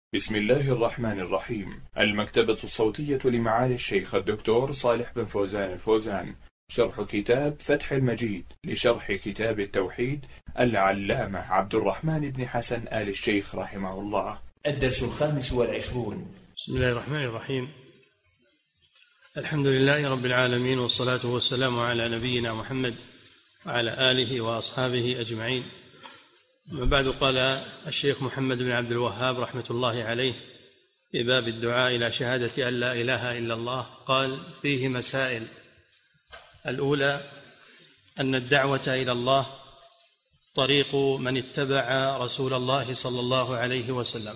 بسم الله الرحمن الرحيم. المكتبة الصوتية لمعالي الشيخ الدكتور صالح بن فوزان الفوزان، شرح كتاب فتح المجيد لشرح كتاب التوحيد العلامة عبد الرحمن بن حسن آل الشيخ رحمه الله. الدرس 25. بسم الله الرحمن الرحيم. الحمد لله رب العالمين، والصلاة والسلام على نبينا محمد وعلى آله وأصحابه أجمعين. أما بعد، قال الشيخ محمد بن عبد الوهاب رحمة الله عليه في باب الدعاء إلى شهادة أن لا إله إلا الله، قال: فيه مسائل. الأولى أن الدعوة إلى الله طريق من اتبع رسول الله صلى الله عليه وسلم.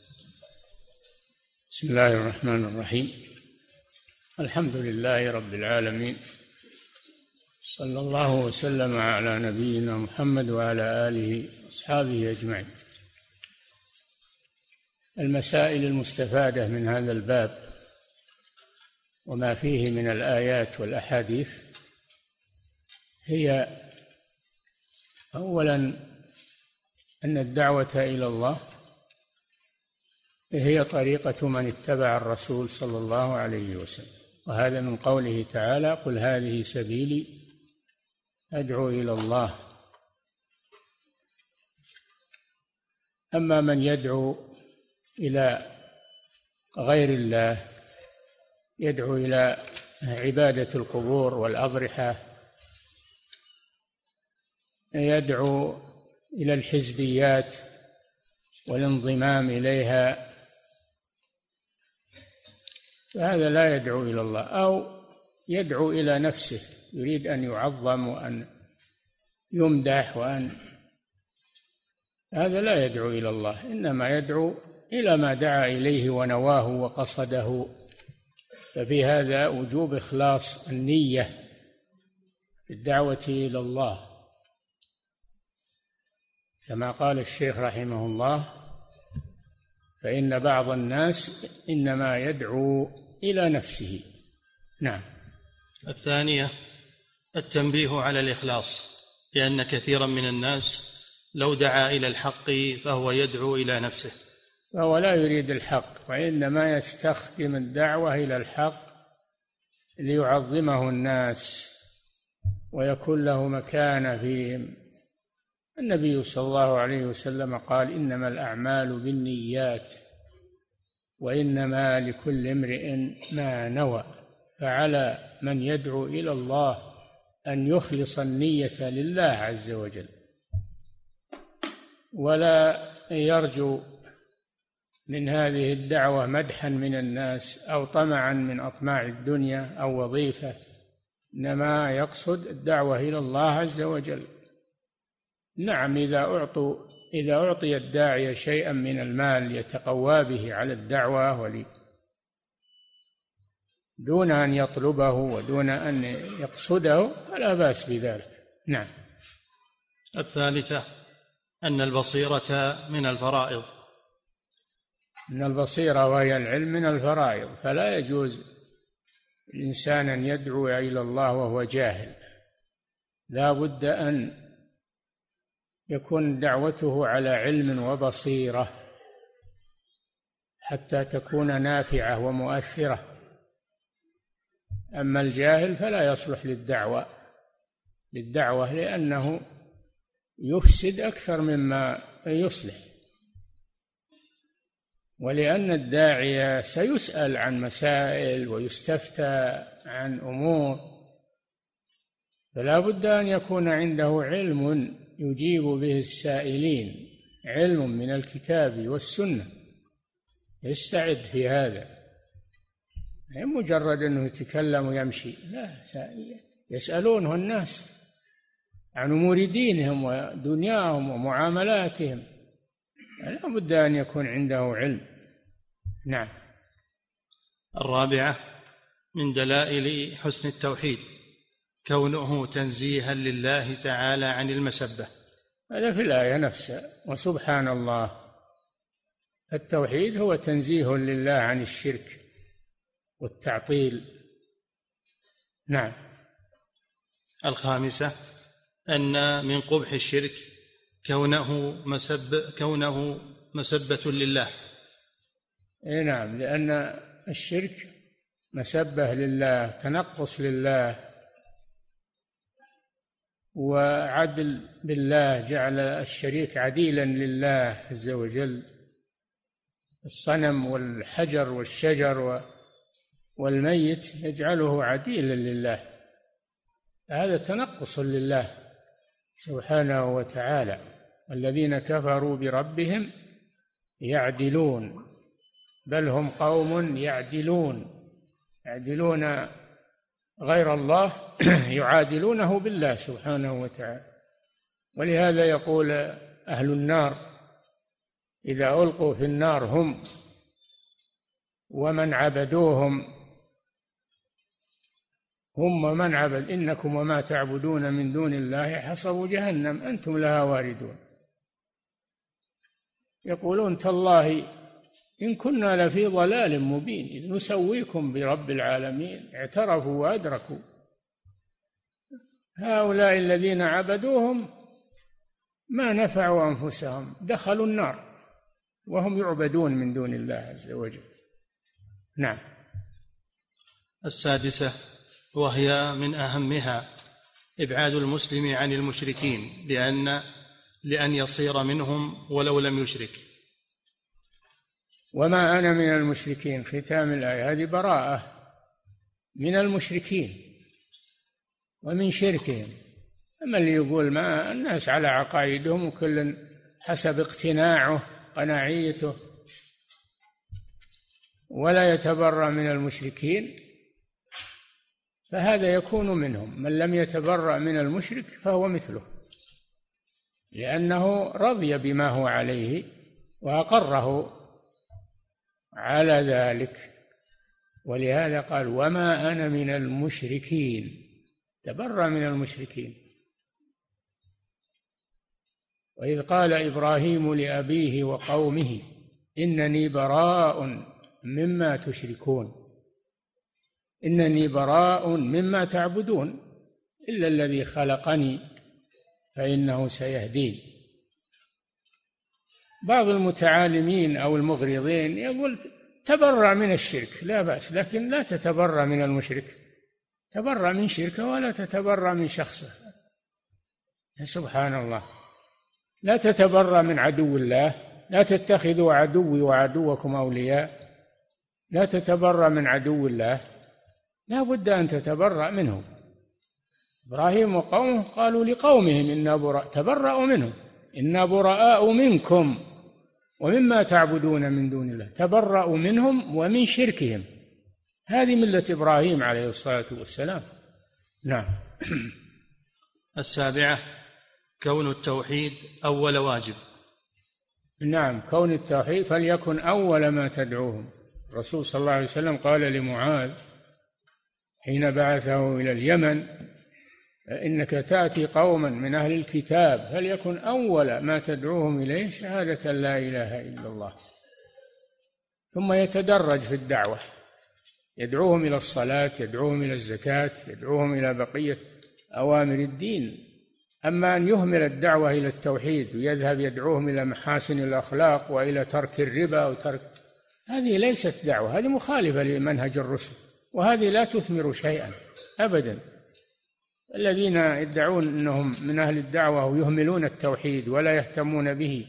بسم الله الرحمن الرحيم. الحمد لله رب العالمين، صلى الله وسلم على نبينا محمد وعلى آله وأصحابه أجمعين. المسائل المستفادة من هذا الباب وما فيه من الآيات والأحاديث هي: أولا أن الدعوة إلى الله هي طريقة من اتبع الرسول صلى الله عليه وسلم، وهذا من قوله تعالى: قل هذه سبيلي أدعو إلى الله. أما من يدعو إلى غير الله، يدعو إلى عبادة القبور والأضرحة، يدعو إلى الحزبيات والانضمام إليها، فهذا لا يدعو إلى الله. أو يدعو إلى نفسه، يريد أن يعظم وأن يمدح هذا لا يدعو إلى الله، إنما يدعو إلى ما دعا إليه ونواه وقصده. ففي هذا وجوب إخلاص النية في الدعوة إلى الله، كما قال الشيخ رحمه الله: فإن بعض الناس إنما يدعو إلى نفسه. نعم. الثانية التنبيه على الإخلاص، لأن كثيرا من الناس لو دعا إلى الحق فهو يدعو إلى نفسه، فهو لا يريد الحق، وإنما يستخدم الدعوة إلى الحق ليعظمه الناس ويكون له مكانة فيهم. النبي صلى الله عليه وسلم قال: إنما الأعمال بالنيات وإنما لكل امرئ ما نوى. فعلى من يدعو إلى الله أن يخلص النية لله عز وجل، ولا يرجو من هذه الدعوة مدحا من الناس أو طمعا من أطماع الدنيا أو وظيفة، إنما يقصد الدعوة إلى الله عز وجل. نعم، إذا أعطي الداعية شيئا من المال يتقوى به على الدعوة دون أن يطلبه ودون أن يقصده، فلا بأس بذلك. نعم. الثالثة أن البصيرة من الفرائض. إن البصيرة وهي العلم من الفرائض، فلا يجوز الإنسان أن يدعو إلى الله وهو جاهل، لا بد أن يكون دعوته على علم وبصيرة حتى تكون نافعة ومؤثرة. أما الجاهل فلا يصلح للدعوة لأنه يفسد أكثر مما يصلح، ولأن الداعية سيسأل عن مسائل ويستفتى عن أمور، فلا بد أن يكون عنده علم يجيب به السائلين، علم من الكتاب والسنة، يستعد في هذا، مجرد أنه يتكلم ويمشي، لا، يسألونه الناس عن أمور دينهم ودنياهم ومعاملاتهم، لا بد أن يكون عنده علم. نعم. الرابعة من دلائل حسن التوحيد كونه تنزيها لله تعالى عن المسبة. هذا في الآية نفسها: وسبحان الله. التوحيد هو تنزيه لله عن الشرك والتعطيل. نعم. الخامسة أن من قبح الشرك كونه مسبة لله، نعم، لأن الشرك مسبة لله، تنقص لله، وعدل بالله، جعل الشريك عديلا لله عز وجل. الصنم والحجر والشجر والميت يجعله عديلا لله، هذا تنقص لله سبحانه وتعالى. الذين كفروا بربهم يعدلون، بل هم قوم يعدلون غير الله يعادلونه بالله سبحانه وتعالى. ولهذا يقول أهل النار إذا ألقوا في النار هم ومن عبدوهم، هم ومن عبد إنكم وما تعبدون من دون الله حصب جهنم أنتم لها واردون. يقولون تالله إن كنا لفي ضلال مبين إذ نسويكم برب العالمين. اعترفوا وأدركوا. هؤلاء الذين عبدوهم ما نفعوا أنفسهم، دخلوا النار وهم يعبدون من دون الله عز وجل. نعم. السادسة وهي من أهمها إبعاد المسلم عن المشركين لأن يصير منهم ولو لم يشرك. وما أنا من المشركين، ختام الآية هذه براءة من المشركين ومن شركهم. أما اللي يقول ما الناس على عقائدهم وكل حسب اقتناعه قناعيته ولا يتبرأ من المشركين، فهذا يكون منهم. من لم يتبرأ من المشرك فهو مثله، لأنه رضي بما هو عليه وأقره على ذلك. ولهذا قال وما أنا من المشركين، تبرأ من المشركين. وإذ قال إبراهيم لأبيه وقومه إنني براء مما تشركون، إنني براء مما تعبدون إلا الذي خلقني فإنه سيهدين. بعض المتعالمين أو المغرضين يقول تبرأ من الشرك، لا بأس، لكن لا تتبرأ من المشرك. تبرأ من شركه ولا تتبرأ من شخصه. سبحان الله. لا تتبرأ من عدو الله، لا تتخذوا عدوي وعدوكم أولياء. لا تتبرأ من عدو الله، لا بد أن تتبرأ منه. إبراهيم وقومه قالوا لقومهم إنا براء، تبرأوا منهم، إنا براء منكم ومما تعبدون من دون الله. تبرأوا منهم ومن شركهم. هذه ملة إبراهيم عليه الصلاة والسلام. نعم. السابعة كون التوحيد أول واجب. نعم، كون التوحيد فليكن أول ما تدعوهم. الرسول صلى الله عليه وسلم قال لمعاذ حين بعثه إلى اليمن إنك تأتي قوما من أهل الكتاب فليكن أول ما تدعوهم إليه شهادة لا إله إلا الله. ثم يتدرج في الدعوة، يدعوهم إلى الصلاة، يدعوهم إلى الزكاة، يدعوهم إلى بقية أوامر الدين. أما أن يهمل الدعوة إلى التوحيد ويذهب يدعوهم إلى محاسن الأخلاق وإلى ترك الربا هذه ليست دعوة، هذه مخالفة لمنهج الرسل، وهذه لا تثمر شيئا أبدا. الذين يدعون أنهم من أهل الدعوة ويهملون التوحيد ولا يهتمون به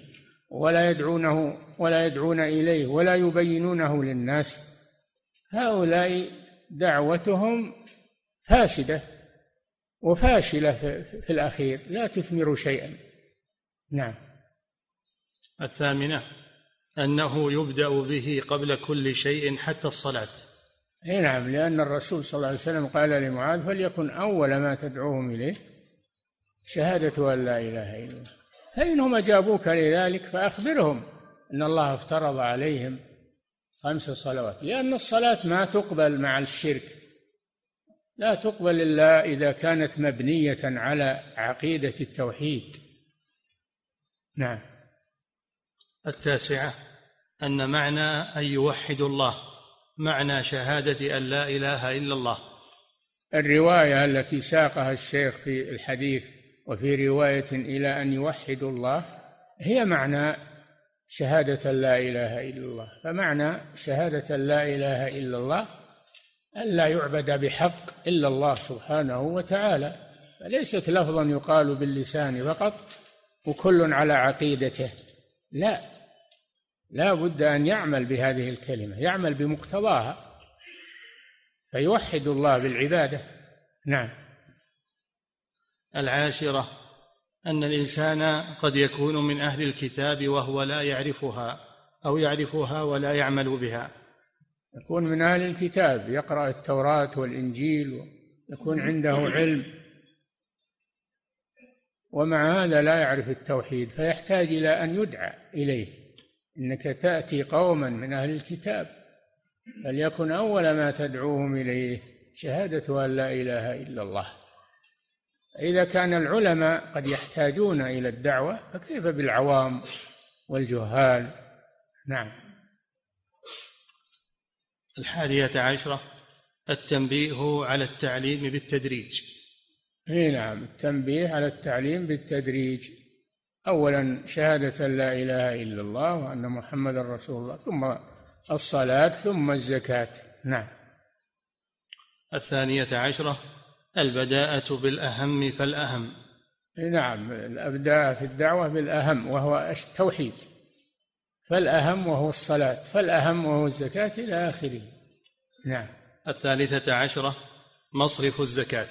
ولا يدعون إليه ولا يبينونه للناس، هؤلاء دعوتهم فاسدة وفاشلة في الأخير، لا تثمر شيئا. نعم. الثامنة أنه يبدأ به قبل كل شيء حتى الصلاة. نعم، لأن الرسول صلى الله عليه وسلم قال لمعاذ فليكن أول ما تدعوهم إليه شهادة أن لا إله إلا الله. فإنهم أجابوك لذلك فأخبرهم أن الله افترض عليهم 5 صلوات، لأن الصلاة ما تقبل مع الشرك، لا تقبل إلا إذا كانت مبنية على عقيدة التوحيد. نعم. التاسعة أن معنى أن يوحد الله معنى شهادة أن لا إله إلا الله. الرواية التي ساقها الشيخ في الحديث وفي رواية إلى أن يوحدوا الله هي معنى شهادة لا إله إلا الله. فمعنى شهادة لا إله إلا الله أن لا يعبد بحق إلا الله سبحانه وتعالى، فليست لفظا يقال باللسان فقط وكل على عقيدته، لا بد أن يعمل بهذه الكلمة، يعمل بمقتضاها فيوحد الله بالعبادة. نعم. 10 أن الإنسان قد يكون من أهل الكتاب وهو لا يعرفها أو يعرفها ولا يعمل بها. يكون من أهل الكتاب، يقرأ التوراة والإنجيل ويكون عنده علم، ومع هذا لا يعرف التوحيد، فيحتاج إلى أن يدعى إليه. إنك تأتي قوما من أهل الكتاب فليكن أول ما تدعوهم إليه شهادة أن لا إله إلا الله. إذا كان العلماء قد يحتاجون إلى الدعوة فكيف بالعوام والجهال؟ نعم. 11 التنبيه على التعليم بالتدريج. نعم، التنبيه على التعليم بالتدريج. أولا شهادة لا إله إلا الله وأن محمد رسول الله، ثم الصلاة، ثم الزكاة. نعم. 12 البداءة بالأهم فالأهم. نعم، الأبداء في الدعوة بالأهم وهو التوحيد، فالأهم وهو الصلاة، فالأهم وهو الزكاة، إلى آخره. نعم. 13 مصرف الزكاة.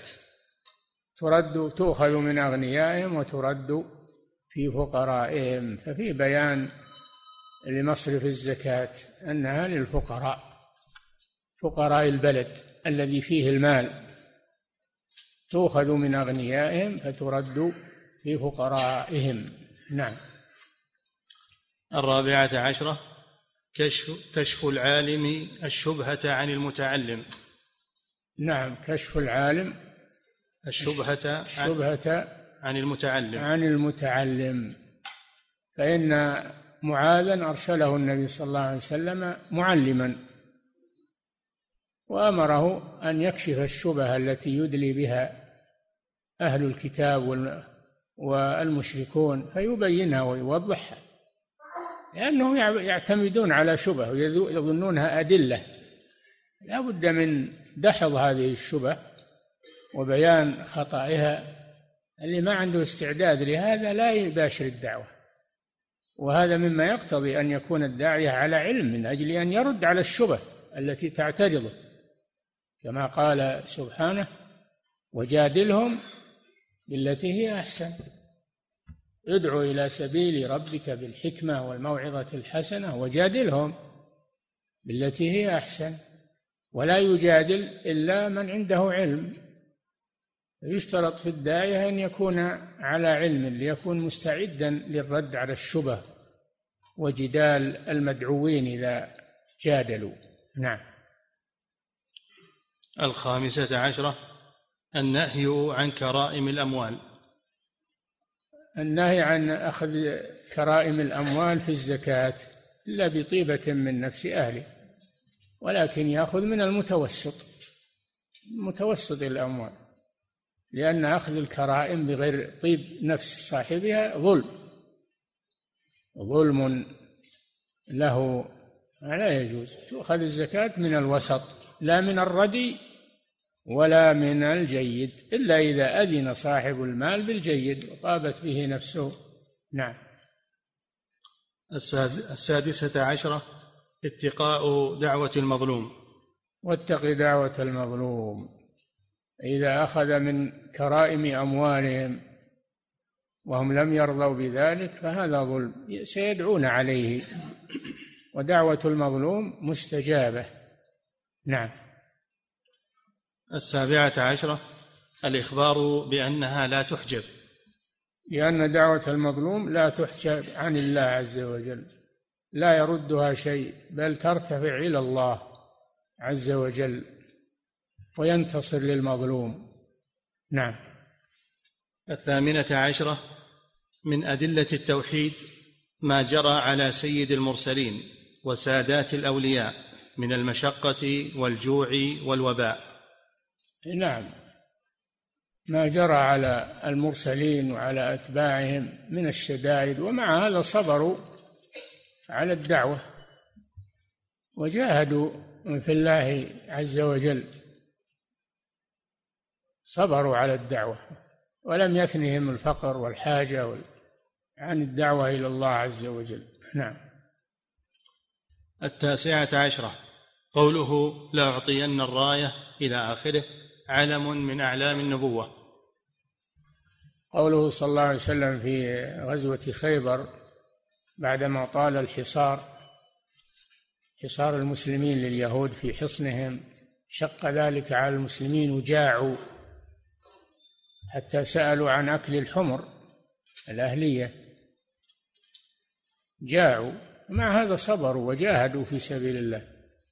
تؤخذ من أغنيائهم وترد في فقرائهم، ففي بيان لمصرف الزكاة أنها للفقراء، فقراء البلد الذي فيه المال، تؤخذ من أغنيائهم فترد في فقرائهم. نعم. 14 كشف العالم الشبهة عن المتعلم. نعم، كشف العالم الشبهة عن المتعلم. فإن معاذا أرسله النبي صلى الله عليه وسلم معلما، وأمره أن يكشف الشبهة التي يدلي بها أهل الكتاب والمشركون، فيبينها ويوضحها، لأنهم يعتمدون على شبه ويظنونها أدلة. لا بد من دحض هذه الشبه وبيان خطئها. اللي ما عنده استعداد لهذا لا يباشر الدعوة، وهذا مما يقتضي أن يكون الداعية على علم من أجل أن يرد على الشبه التي تعترضه، كما قال سبحانه: وجادلهم بالتي هي أحسن. ادع إلى سبيل ربك بالحكمة والموعظة الحسنة وجادلهم بالتي هي أحسن، ولا يجادل إلا من عنده علم. يشترط في الداعية أن يكون على علم ليكون مستعدا للرد على الشبه وجدال المدعوين إذا جادلوا. نعم. 15 النهي عن كرائم الأموال. النهي عن أخذ كرائم الأموال في الزكاة إلا بطيبة من نفس أهله، ولكن يأخذ من متوسط الأموال، لأن أخذ الكرائم بغير طيب نفس صاحبها ظلم له، لا يجوز. تؤخذ الزكاة من الوسط، لا من الردي ولا من الجيد، إلا إذا أذن صاحب المال بالجيد وطابت به نفسه. نعم. 16 اتقاء دعوة المظلوم. واتق دعوة المظلوم. إذا أخذ من كرائم أموالهم وهم لم يرضوا بذلك فهذا ظلم، سيدعون عليه، ودعوة المظلوم مستجابة. نعم. 17 الإخبار بأنها لا تحجب. لأن دعوة المظلوم لا تحجب عن الله عز وجل، لا يردها شيء، بل ترتفع إلى الله عز وجل وينتصر للمظلوم. نعم. 18 من أدلة التوحيد ما جرى على سيد المرسلين وسادات الأولياء من المشقة والجوع والوباء. نعم، ما جرى على المرسلين وعلى أتباعهم من الشدائد، ومع هذا صبروا على الدعوة وجاهدوا في الله عز وجل، صبروا على الدعوة ولم يثنهم الفقر والحاجة عن الدعوة إلى الله عز وجل. نعم. 19 قوله لأعطين الراية إلى آخره علم من أعلام النبوة. قوله صلى الله عليه وسلم في غزوة خيبر بعدما طال حصار المسلمين لليهود في حصنهم، شق ذلك على المسلمين وجاعوا حتى سألوا عن أكل الحمر الأهلية، جاعوا، مع هذا صبروا وجاهدوا في سبيل الله.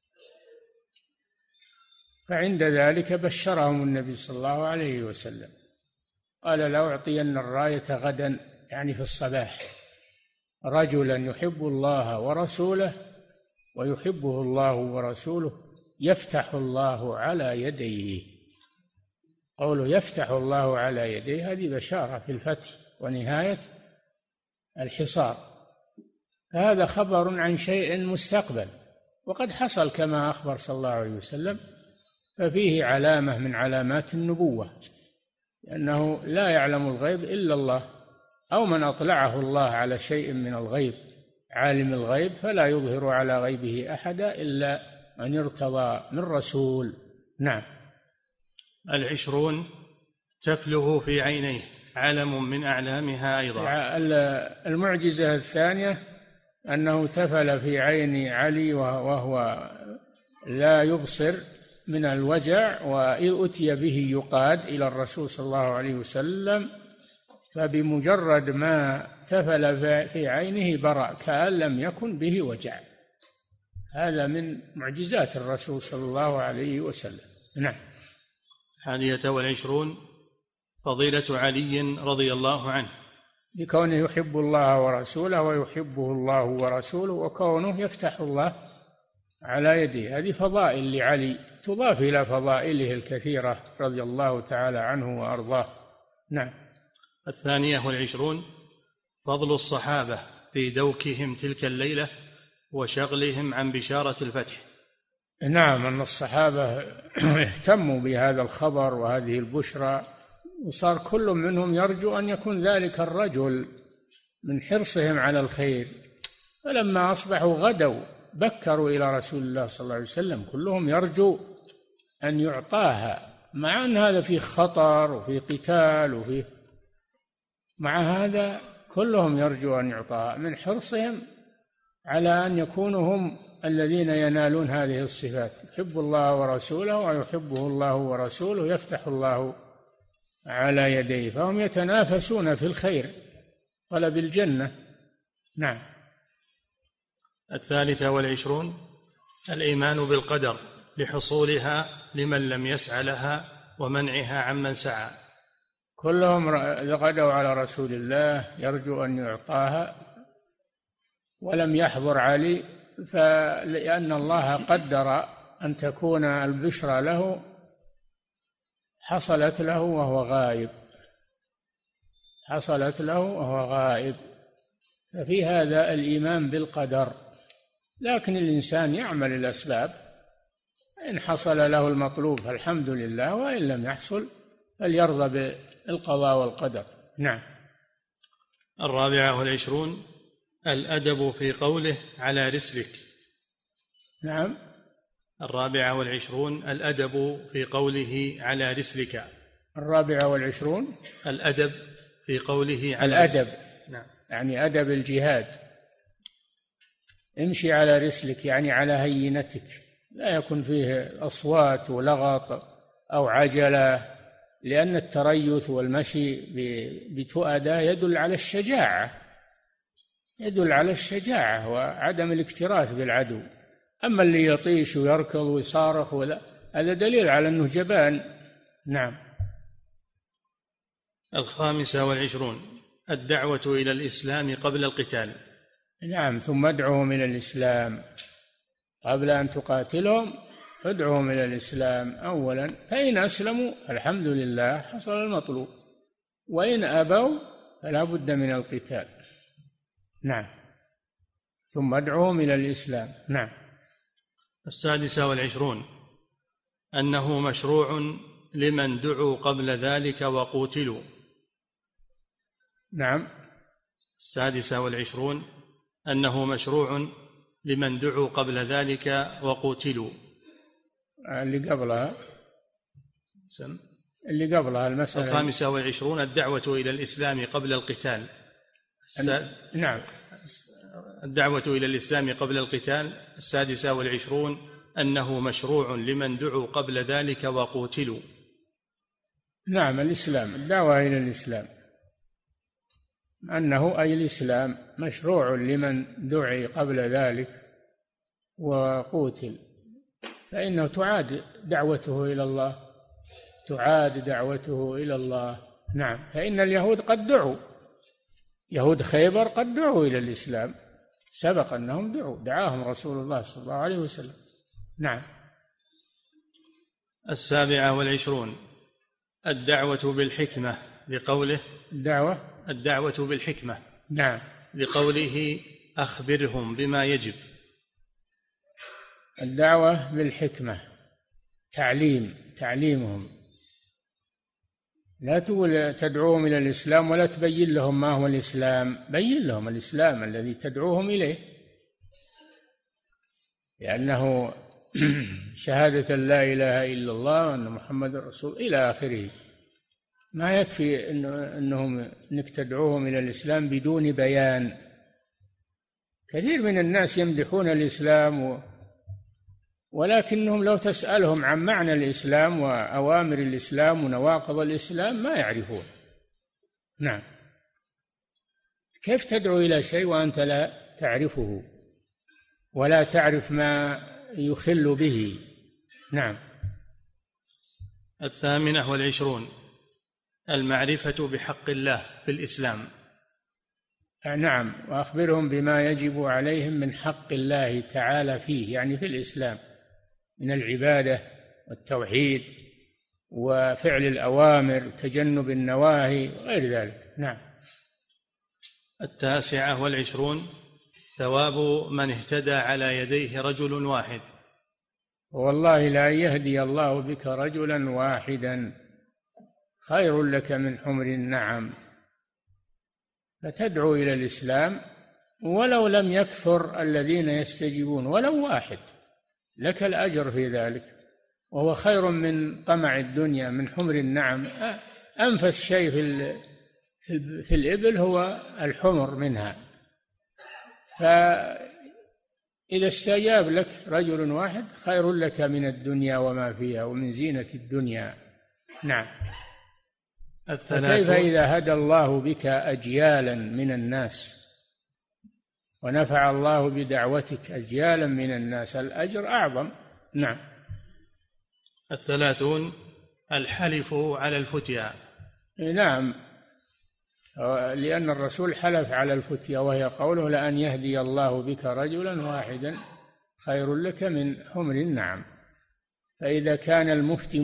فعند ذلك بشرهم النبي صلى الله عليه وسلم، قال لأعطين الراية غدا، يعني في الصباح، رجلا يحب الله ورسوله ويحبه الله ورسوله يفتح الله على يديه. قوله يفتح الله على يديه هذه بشارة في الفتح ونهاية الحصار، فهذا خبر عن شيء مستقبل وقد حصل كما أخبر صلى الله عليه وسلم، ففيه علامة من علامات النبوة، لأنه لا يعلم الغيب إلا الله، أو من أطلعه الله على شيء من الغيب، عالم الغيب فلا يظهر على غيبه أحدا إلا من ارتضى من رسول. نعم. 20 تفله في عينيه علم من أعلامها أيضا. المعجزة الثانية أنه تفل في عين علي وهو لا يبصر من الوجع، وأتي به يقاد إلى الرسول صلى الله عليه وسلم، فبمجرد ما تفل في عينه برأ كأن لم يكن به وجع. هذا من معجزات الرسول صلى الله عليه وسلم. نعم. 21 فضيلة علي رضي الله عنه بكونه يحب الله ورسوله ويحبه الله ورسوله، وكونه يفتح الله على يديه، هذه فضائل لعلي تضاف إلى فضائله الكثيرة رضي الله تعالى عنه وأرضاه. نعم. 22 فضل الصحابة في دوكهم تلك الليلة وشغلهم عن بشارة الفتح. نعم، أن الصحابة اهتموا بهذا الخبر وهذه البشرى، وصار كل منهم يرجو أن يكون ذلك الرجل من حرصهم على الخير، فلما أصبحوا غدوا بكروا إلى رسول الله صلى الله عليه وسلم، كلهم يرجو أن يعطاها، مع أن هذا فيه خطر وفيه قتال مع هذا كلهم يرجو أن يعطاها من حرصهم على أن يكونوا هم الذين ينالون هذه الصفات، يحب الله ورسوله ويحبه الله ورسوله يفتح الله على يديه، فهم يتنافسون في الخير طلب الجنة. نعم. 23 الإيمان بالقدر لحصولها لمن لم يسع لها ومنعها عمن سعى. كلهم غدوا على رسول الله يرجو أن يعطاها، ولم يحضر علي، فلأن الله قدر أن تكون البشرى له حصلت له وهو غائب، ففي هذا الإيمان بالقدر. لكن الإنسان يعمل الأسباب، إن حصل له المطلوب فالحمد لله، وإن لم يحصل فليرضى بالقضاء والقدر. نعم. 24 الأدب في قوله على رسلك. نعم. 24 الأدب في قوله على رسلك. 24 الأدب في قوله على الأدب رسلك. نعم. يعني أدب الجهاد، امشي على رسلك يعني على هينتك، لا يكون فيه أصوات ولغط أو عجلة، لأن التريث والمشي بتؤدى يدل على الشجاعة وعدم الاكتراث بالعدو. أما اللي يطيش ويركض ويصارخ هذا دليل على أنه جبان. نعم. 25 الدعوة إلى الإسلام قبل القتال. نعم، ثم ادعوهم إلى الإسلام قبل أن تقاتلهم، ادعوهم إلى الإسلام أولا، فإن أسلموا الحمد لله حصل المطلوب، وإن أبوا فلا بد من القتال. نعم. ثم ادعوهم إلى الإسلام. نعم. 26 أنه مشروع لمن دعوا قبل ذلك وقوتلوا. نعم. 26 أنه مشروع لمن دعوا قبل ذلك وقوتلوا. اللي قبلها المسألة. 25 الدعوة إلى الإسلام قبل القتال. نعم. الدعوة إلى الإسلام قبل القتال. 26 أنه مشروع لمن دعوا قبل ذلك وقوتلوا. نعم، الإسلام، الدعوة إلى الإسلام، أنه أي الإسلام مشروع لمن دعي قبل ذلك وقوتل، فإنه تعاد دعوته إلى الله، تعاد دعوته إلى الله. نعم. فإن اليهود قد دعوا، يهود خيبر قد دعوا إلى الإسلام، سبق أنهم دعاهم رسول الله صلى الله عليه وسلم. نعم. 27 الدعوة بالحكمة، لقوله الدعوة بالحكمة. نعم. لقوله أخبرهم بما يجب. الدعوة بالحكمة، تعليمهم، لا تقول تدعوهم إلى الإسلام ولا تبين لهم ما هو الإسلام، بين لهم الإسلام الذي تدعوهم إليه، لأنه شهادة لا إله إلا الله وأن محمد رسول إلى آخره. ما يكفي أنك تدعوهم إلى الإسلام بدون بيان. كثير من الناس يمدحون الإسلام ولكنهم لو تسألهم عن معنى الإسلام وأوامر الإسلام ونواقض الإسلام ما يعرفون. نعم. كيف تدعو إلى شيء وأنت لا تعرفه ولا تعرف ما يخل به؟ نعم. 28 المعرفة بحق الله في الإسلام. نعم. وأخبرهم بما يجب عليهم من حق الله تعالى فيه، يعني في الإسلام، من العبادة والتوحيد وفعل الأوامر وتجنب النواهي وغير ذلك. نعم. 29 ثواب من اهتدى على يديه رجل واحد. والله لا يهدي الله بك رجلا واحدا خير لك من حمر النعم. فتدعو إلى الإسلام ولو لم يكثر الذين يستجيبون، ولو واحد، لك الأجر في ذلك، وهو خير من طمع الدنيا من حمر النعم. أنفس شيء في الإبل هو الحمر منها. فإذا استجاب لك رجل واحد خير لك من الدنيا وما فيها ومن زينة الدنيا. نعم. فكيف إذا هدى الله بك أجيالا من الناس ونفع الله بدعوتك أجيالا من الناس، الأجر أعظم. نعم. 30 الحلف على الفتيا. نعم، لأن الرسول حلف على الفتيا، وهي قوله لأن يهدي الله بك رجلا واحدا خير لك من حمر النعم. فإذا كان المفتي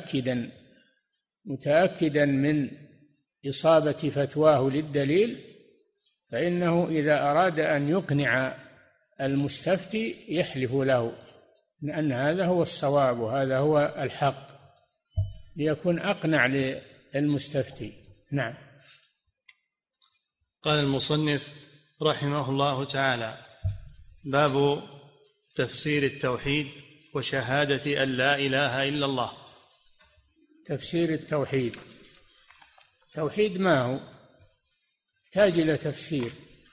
متأكدا من إصابة فتواه للدليل، فإنه إذا أراد أن يقنع المستفتي يحلف له لأن هذا هو الصواب وهذا هو الحق، ليكون أقنع للمستفتي. نعم. قال المصنف رحمه الله تعالى: باب تفسير التوحيد وشهادة أن لا إله إلا الله. تفسير التوحيد ما هو؟ يحتاج إلى تفسير.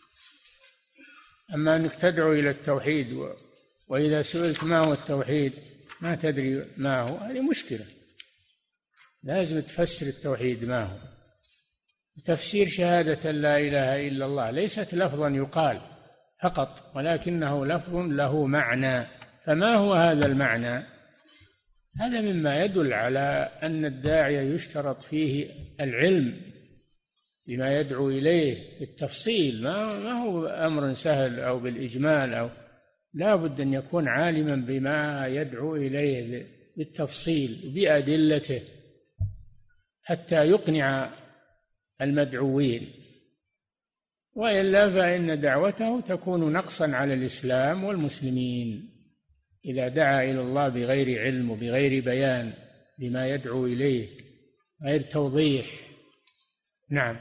أما أنك تدعو إلى التوحيد وإذا سئلت ما هو التوحيد ما تدري ما هو، هذه مشكلة. لازم تفسر التوحيد ما هو. تفسير شهادة لا إله إلا الله ليست لفظا يقال فقط، ولكنه لفظ له معنى. فما هو هذا المعنى؟ هذا مما يدل على أن الداعية يشترط فيه العلم بما يدعو إليه بالتفصيل، ما هو أمر سهل أو بالإجمال، أو لا بد أن يكون عالما بما يدعو إليه بالتفصيل بأدلته حتى يقنع المدعوين. وإلا فإن دعوته تكون نقصا على الإسلام والمسلمين إذا دعا إلى الله بغير علم وبغير بيان بما يدعو إليه، غير توضيح. نعم.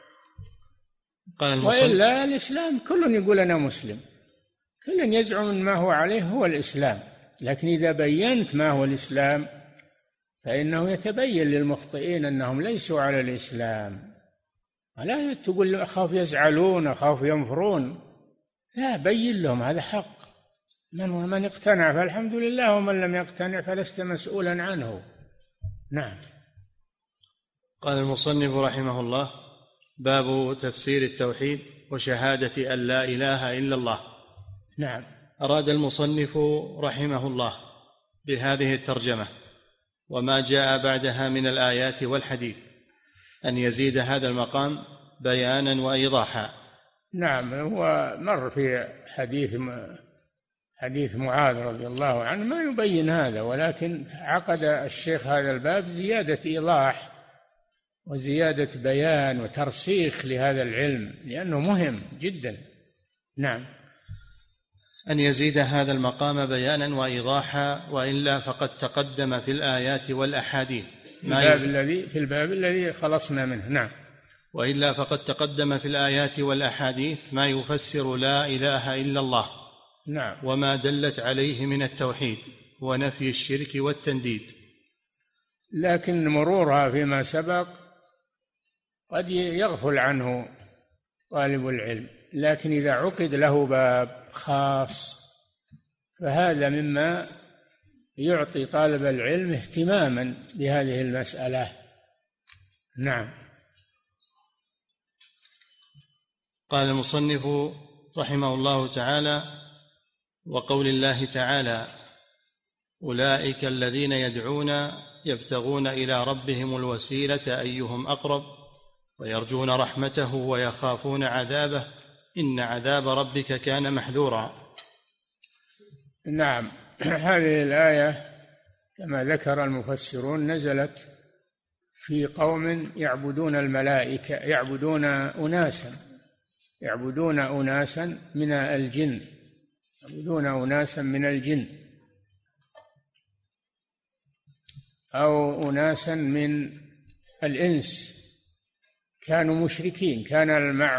وإلا الإسلام كل يقول أنا مسلم، كل يزعم ما هو عليه هو الإسلام، لكن إذا بينت ما هو الإسلام فإنه يتبين للمخطئين أنهم ليسوا على الإسلام. ولا تقول أخاف يزعلون أخاف ينفرون، لا، بين لهم هذا حق، من اقتنع فالحمد لله، ومن لم يقتنع فلست مسؤولا عنه. نعم. قال المصنف رحمه الله: باب تفسير التوحيد وشهادة أن لا إله إلا الله. نعم. أراد المصنف رحمه الله بهذه الترجمة وما جاء بعدها من الآيات والحديث أن يزيد هذا المقام بيانا وإيضاحا. نعم. هو مر في حديث معاذ رضي الله عنه ما يبين هذا، ولكن عقد الشيخ هذا الباب زيادة إيضاح وزيادة بيان وترسيخ لهذا العلم، لأنه مهم جدا. نعم. أن يزيد هذا المقام بيانا وإيضاحا، وإلا فقد تقدم في الآيات والأحاديث في الباب الذي خلصنا منه. نعم. وإلا فقد تقدم في الآيات والأحاديث ما يفسر لا إله إلا الله. نعم. وما دلت عليه من التوحيد ونفي الشرك والتنديد. لكن مرورها فيما سبق قد يغفل عنه طالب العلم، لكن إذا عقد له باب خاص فهذا مما يعطي طالب العلم اهتماما بهذه المسألة. نعم. قال المصنف رحمه الله تعالى: وقول الله تعالى: أولئك الذين يدعون يبتغون إلى ربهم الوسيلة أيهم أقرب ويرجون رحمته ويخافون عذابه إن عذاب ربك كان محذورا. نعم. هذه الآية كما ذكر المفسرون نزلت في قوم يعبدون الملائكة، يعبدون أناسا من الجن، يعبدون أناسا من الجن أو أناسا من الإنس، كانوا مشركين، كان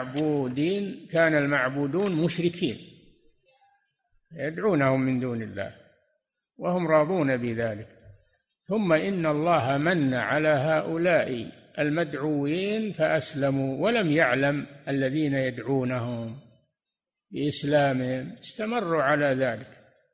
المعبودون مشركين يدعونهم من دون الله وهم راضون بذلك. ثم إن الله من على هؤلاء المدعوين فأسلموا، ولم يعلم الذين يدعونهم بإسلامهم، استمروا على ذلك.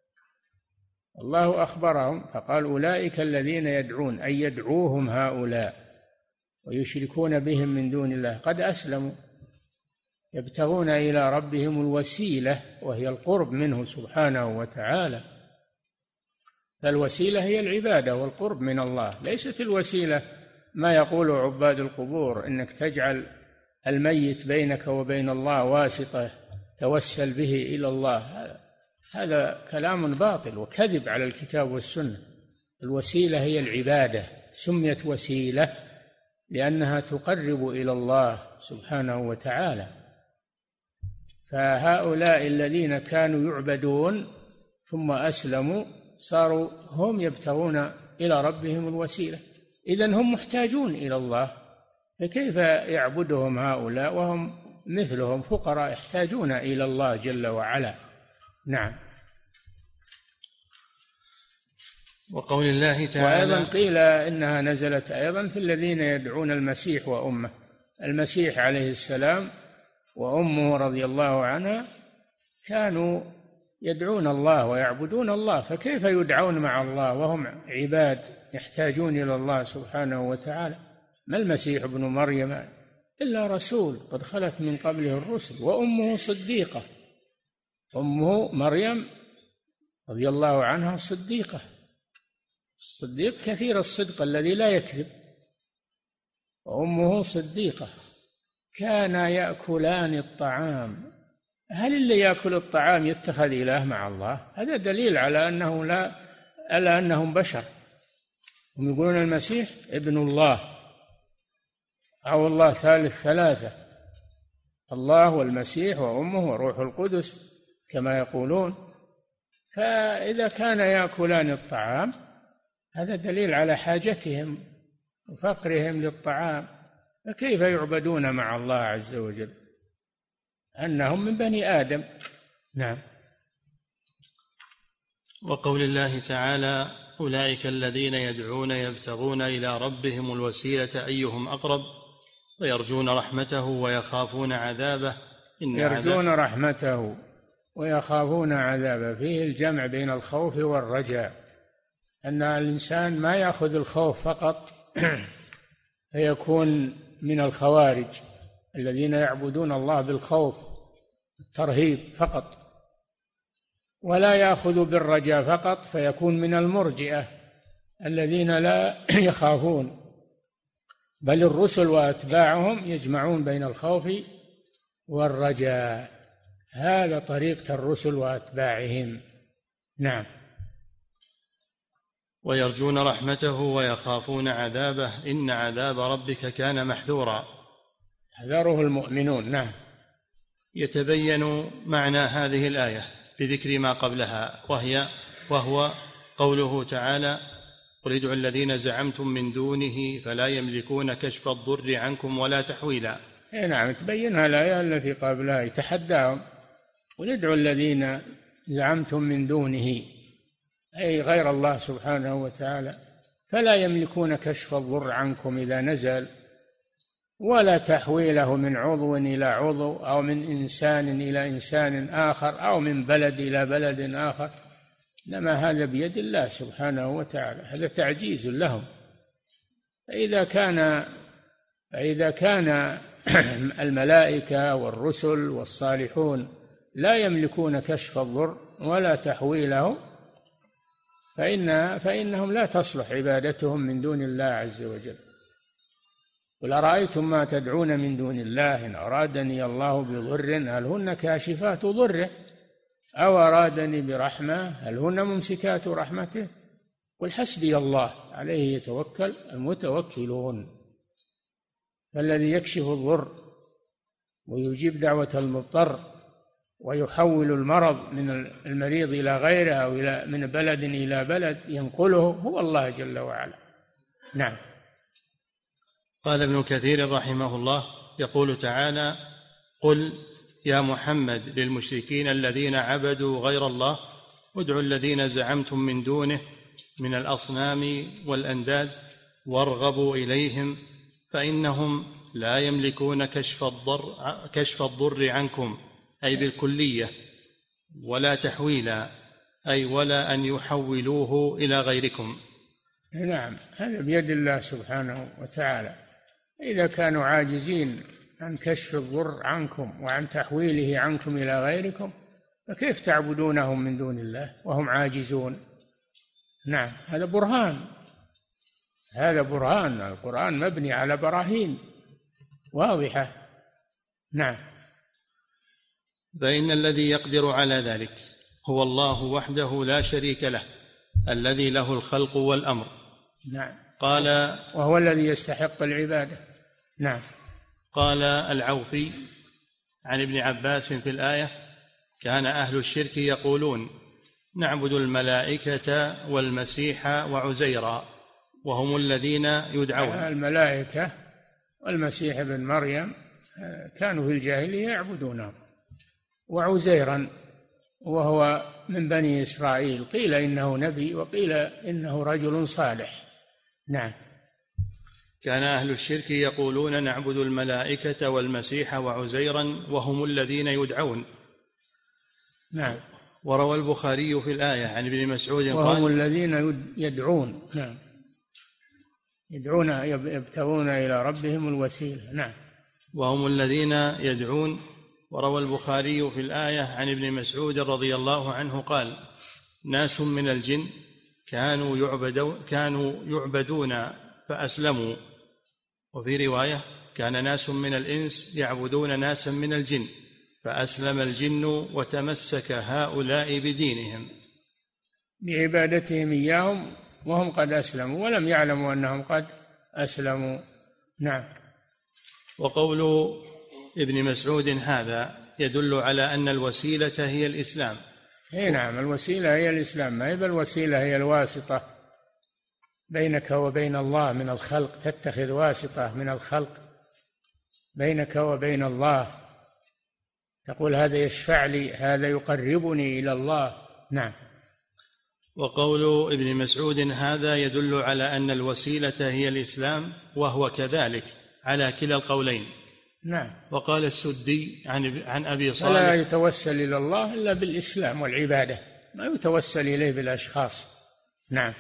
الله أخبرهم فقال: أولئك الذين يدعون، أي يدعوهم هؤلاء ويشركون بهم من دون الله قد أسلموا، يبتغون إلى ربهم الوسيلة وهي القرب منه سبحانه وتعالى. فالوسيلة هي العبادة والقرب من الله، ليست الوسيلة ما يقول عباد القبور إنك تجعل الميت بينك وبين الله واسطة توسل به إلى الله. هذا كلام باطل وكذب على الكتاب والسنة. الوسيلة هي العبادة، سميت وسيلة لأنها تقرب إلى الله سبحانه وتعالى. فهؤلاء الذين كانوا يعبدون ثم أسلموا صاروا هم يبتغون إلى ربهم الوسيلة، إذن هم محتاجون إلى الله، فكيف يعبدهم هؤلاء وهم مثلهم فقراء يحتاجون إلى الله جل وعلا. نعم. وقول الله تعالى: وأيضا قيل إنها نزلت أيضا في الذين يدعون المسيح وأمه. المسيح عليه السلام وأمه رضي الله عنها كانوا يدعون الله ويعبدون الله، فكيف يدعون مع الله وهم عباد يحتاجون إلى الله سبحانه وتعالى؟ ما المسيح ابن مريم إلا رسول قد خلت من قبله الرسل وأمه صديقة. أمه مريم رضي الله عنها صديقة، الصديق كثير الصدق الذي لا يكذب، وأمه صديقة، كانا يأكلان الطعام. هل اللي يأكل الطعام يتخذ إله مع الله؟ هذا دليل على أنهم بشر. هم يقولون المسيح ابن الله أو الله ثالث ثلاثة الله والمسيح وأمه وروح القدس كما يقولون. فإذا كان يأكلان الطعام هذا دليل على حاجتهم وفقرهم للطعام، فكيف يعبدون مع الله عز وجل؟ أنهم من بني آدم. نعم. وقول الله تعالى: أولئك الذين يدعون يبتغون إلى ربهم الوسيلة أيهم أقرب ويرجون رحمته ويخافون عذابه يرجون رحمته ويخافون عذابه، فيه الجمع بين الخوف والرجاء، أن الإنسان ما يأخذ الخوف فقط فيكون من الخوارج الذين يعبدون الله بالخوف الترهيب فقط، ولا يأخذ بالرجاء فقط فيكون من المرجئة الذين لا يخافون، بل الرسل وأتباعهم يجمعون بين الخوف والرجاء. هذا طريقة الرسل وأتباعهم. نعم. ويرجون رحمته ويخافون عذابه إن عذاب ربك كان محذورا. يحذره المؤمنون. نعم. يتبين معنى هذه الآية بذكر ما قبلها، وهو قوله تعالى: قل ادعوا الذين زعمتم من دونه فلا يملكون كشف الضر عنكم ولا تحويلا. نعم، تبينها الآية التي قبلها، يتحداهم: قل ادعوا الذين زعمتم من دونه، أي غير الله سبحانه وتعالى، فلا يملكون كشف الضر عنكم إذا نزل، ولا تحويله من عضو إلى عضو، أو من إنسان إلى إنسان آخر، أو من بلد إلى بلد آخر، إنما هذا بيد الله سبحانه وتعالى، هذا تعجيز لهم. فإذا كان الملائكة والرسل والصالحون لا يملكون كشف الضر ولا تحويله، فإنهم لا تصلح عبادتهم من دون الله عز وجل. قل أرأيتم ما تدعون من دون الله إن أرادني الله بضر هل هن كاشفات ضره أو أرادني برحمة هل هن ممسكات رحمته قل حسبي الله عليه يتوكل المتوكلون. فالذي يكشف الضر ويجيب دعوة المضطر ويحول المرض من المريض إلى غيره أو من بلد إلى بلد ينقله هو الله جل وعلا. نعم. قال ابن كثير رحمه الله: يقول تعالى: قل يا محمد للمشركين الذين عبدوا غير الله ادعوا الذين زعمتم من دونه من الأصنام والأنداد وارغبوا إليهم فإنهم لا يملكون كشف الضر عنكم، أي بالكلية، ولا تحويلا، أي ولا أن يحولوه إلى غيركم. نعم، هذا بيد الله سبحانه وتعالى. إذا كانوا عاجزين عن كشف الضر عنكم وعن تحويله عنكم إلى غيركم فكيف تعبدونهم من دون الله وهم عاجزون؟ نعم، هذا برهان. القرآن مبني على براهين واضحة. نعم. فإن الذي يقدر على ذلك هو الله وحده لا شريك له الذي له الخلق والأمر. نعم. قال: وهو الذي يستحق العبادة. نعم. قال العوفي عن ابن عباس في الآية: كان أهل الشرك يقولون نعبد الملائكة والمسيح وعزيرا وهم الذين يدعون. الملائكة والمسيح ابن مريم كانوا في الجاهلية يعبدونهم، وعزيرا وهو من بني إسرائيل، قيل إنه نبي وقيل إنه رجل صالح. نعم. كان أهل الشرك يقولون نعبد الملائكة والمسيح وعزيرا وهم الذين يدعون. نعم. وروى البخاري في الآية عن ابن مسعود قال: وهم الذين يدعون. نعم، يدعون يبتغون إلى ربهم الوسيلة. نعم. وهم الذين يدعون. وروى البخاري في الآية عن ابن مسعود رضي الله عنه قال: ناس من الجن كانوا يعبدون فأسلموا. وفي رواية: كان ناس من الإنس يعبدون ناسا من الجن فأسلم الجن وتمسك هؤلاء بدينهم، بعبادتهم إياهم وهم قد أسلموا ولم يعلموا أنهم قد أسلموا. نعم. وقول ابن مسعود هذا يدل على أن الوسيلة هي الإسلام. نعم، الوسيلة هي الإسلام، ما يبقى الوسيلة هي الواسطة بينك وبين الله من الخلق، تتخذ واسطة من الخلق بينك وبين الله، تقول هذا يشفع لي، هذا يقربني إلى الله. نعم. وقول ابن مسعود هذا يدل على أن الوسيلة هي الإسلام، وهو كذلك على كلا القولين. نعم. وقال السدي عن أبي صالح: فلا يتوسل إلى الله إلا بالإسلام والعبادة، ما يتوسل إليه بالأشخاص. نعم.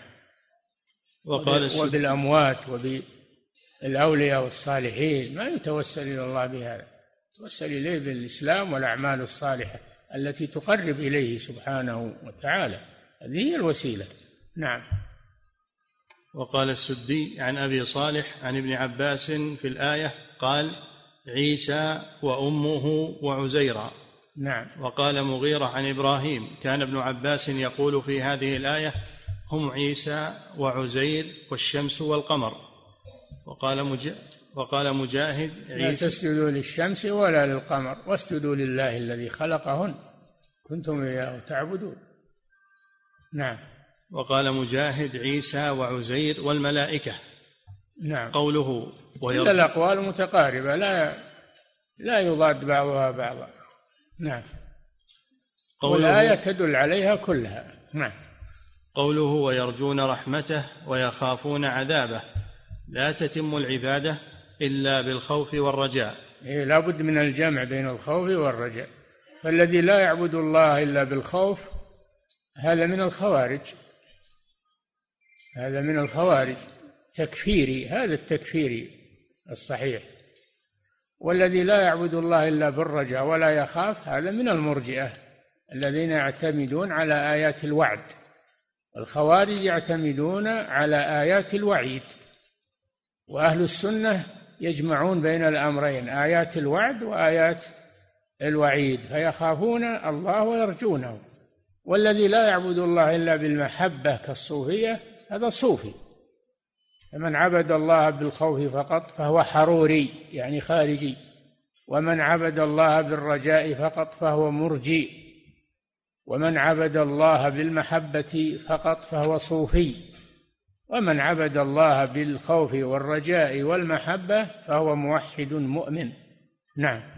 وبالأموات وبالأولياء والصالحين، ما يتوسل إلى الله بهذا، يتوسل إليه بالإسلام والأعمال الصالحة التي تقرب إليه سبحانه وتعالى، هذه هي الوسيلة. نعم. وقال السدي عن أبي صالح عن ابن عباس في الآية قال: عيسى وأمه وعزيرا. نعم. وقال مغيرة عن إبراهيم: كان ابن عباس يقول في هذه الآية: هم عيسى وعزير والشمس والقمر. وقال مجاهد: لا تسجدوا للشمس ولا للقمر واسجدوا لله الذي خلقهن كنتم إياه تعبدون. نعم. وقال مجاهد: عيسى وعزير والملائكة. نعم. قوله كل الأقوال متقاربة، لا يضاد بعضها بعضا. نعم. والآية تدل عليها كلها. نعم. قوله ويرجون رحمته ويخافون عذابه، لا تتم العبادة إلا بالخوف والرجاء. لا بد من الجمع بين الخوف والرجاء، فالذي لا يعبد الله إلا بالخوف هذا من الخوارج، هذا من الخوارج تكفيري، هذا التكفيري الصحيح. والذي لا يعبد الله إلا بالرجاء ولا يخاف هذا من المرجئة الذين يعتمدون على آيات الوعد، الخوارج يعتمدون على آيات الوعيد، وأهل السنة يجمعون بين الأمرين، آيات الوعد وآيات الوعيد، فيخافون الله ويرجونه. والذي لا يعبد الله إلا بالمحبة كالصوفية هذا صوفي، فمن عبد الله بالخوف فقط فهو حروري يعني خارجي، ومن عبد الله بالرجاء فقط فهو مرجي، ومن عبد الله بالمحبة فقط فهو صوفي، ومن عبد الله بالخوف والرجاء والمحبة فهو موحد مؤمن. نعم.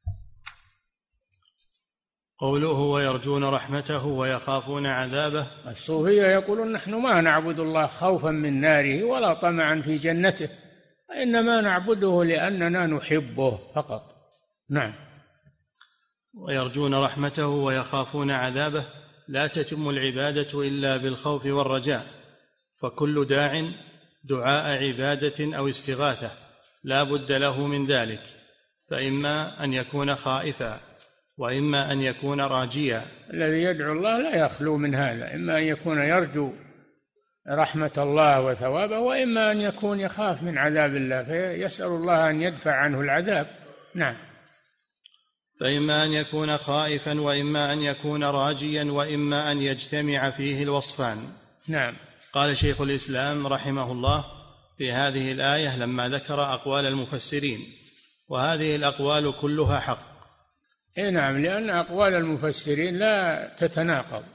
قوله ويرجون رحمته ويخافون عذابه، الصوفية يقولون نحن ما نعبد الله خوفا من ناره ولا طمعا في جنته، إنما نعبده لأننا نحبه فقط. نعم. ويرجون رحمته ويخافون عذابه، لا تتم العبادة إلا بالخوف والرجاء، فكل داع دعاء عبادة أو استغاثة لا بد له من ذلك، فإما أن يكون خائفا وإما أن يكون راجيا. الذي يدعو الله لا يخلو من هذا، إما أن يكون يرجو رحمة الله وثوابه، وإما أن يكون يخاف من عذاب الله فيسأل الله أن يدفع عنه العذاب. نعم. فإما أن يكون خائفا وإما أن يكون راجيا وإما أن يجتمع فيه الوصفان. نعم. قال شيخ الإسلام رحمه الله في هذه الآية لما ذكر أقوال المفسرين: وهذه الأقوال كلها حق. نعم، لأن أقوال المفسرين لا تتناقض،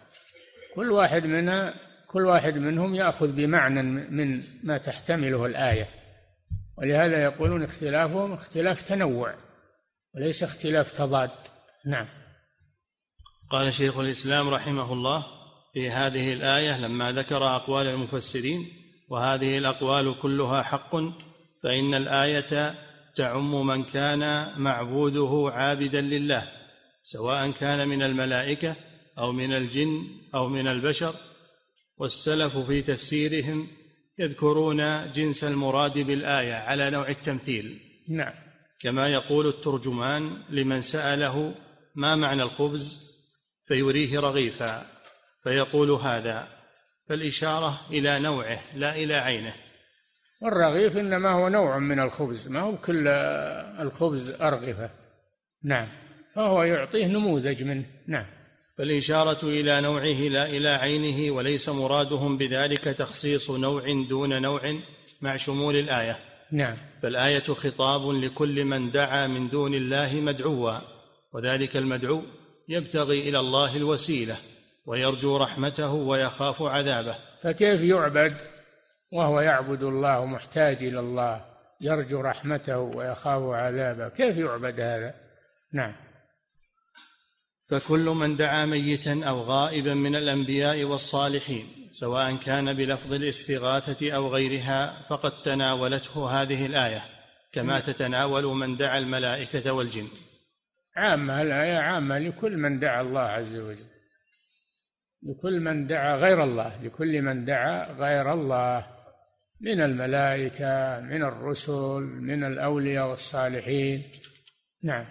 كل واحد منهم يأخذ بمعنى من ما تحتمله الآية، ولهذا يقولون اختلافهم اختلاف تنوع وليس اختلاف تضاد. نعم. قال شيخ الإسلام رحمه الله في هذه الآية لما ذكر أقوال المفسرين: وهذه الأقوال كلها حق، فإن الآية تعم من كان معبوده عابدا لله، سواء كان من الملائكة أو من الجن أو من البشر. والسلف في تفسيرهم يذكرون جنس المراد بالآية على نوع التمثيل. نعم. كما يقول الترجمان لمن سأله ما معنى الخبز فيريه رغيفا فيقول هذا، فالإشارة إلى نوعه لا إلى عينه. والرغيف إنما هو نوع من الخبز، ما هو كل الخبز أرغفة. نعم. فهو يعطيه نموذج منه. نعم. فالإشارة إلى نوعه لا إلى عينه، وليس مرادهم بذلك تخصيص نوع دون نوع مع شمول الآية. نعم. فالآية خطاب لكل من دعا من دون الله مدعوا، وذلك المدعو يبتغي إلى الله الوسيلة ويرجو رحمته ويخاف عذابه. فكيف يعبد وهو يعبد الله محتاج إلى الله، يرجو رحمته ويخاف عذابه؟ كيف يعبد هذا؟ نعم. فكل من دعا ميتا أو غائبا من الأنبياء والصالحين سواء كان بلفظ الاستغاثة أو غيرها فقد تناولته هذه الآية، كما تتناول من دعا الملائكة والجن. عامة، الآية عامة لكل من دعا الله عز وجل، لكل من دعا غير الله، لكل من دعا غير الله من الملائكة، من الرسل، من الأولياء والصالحين. نعم.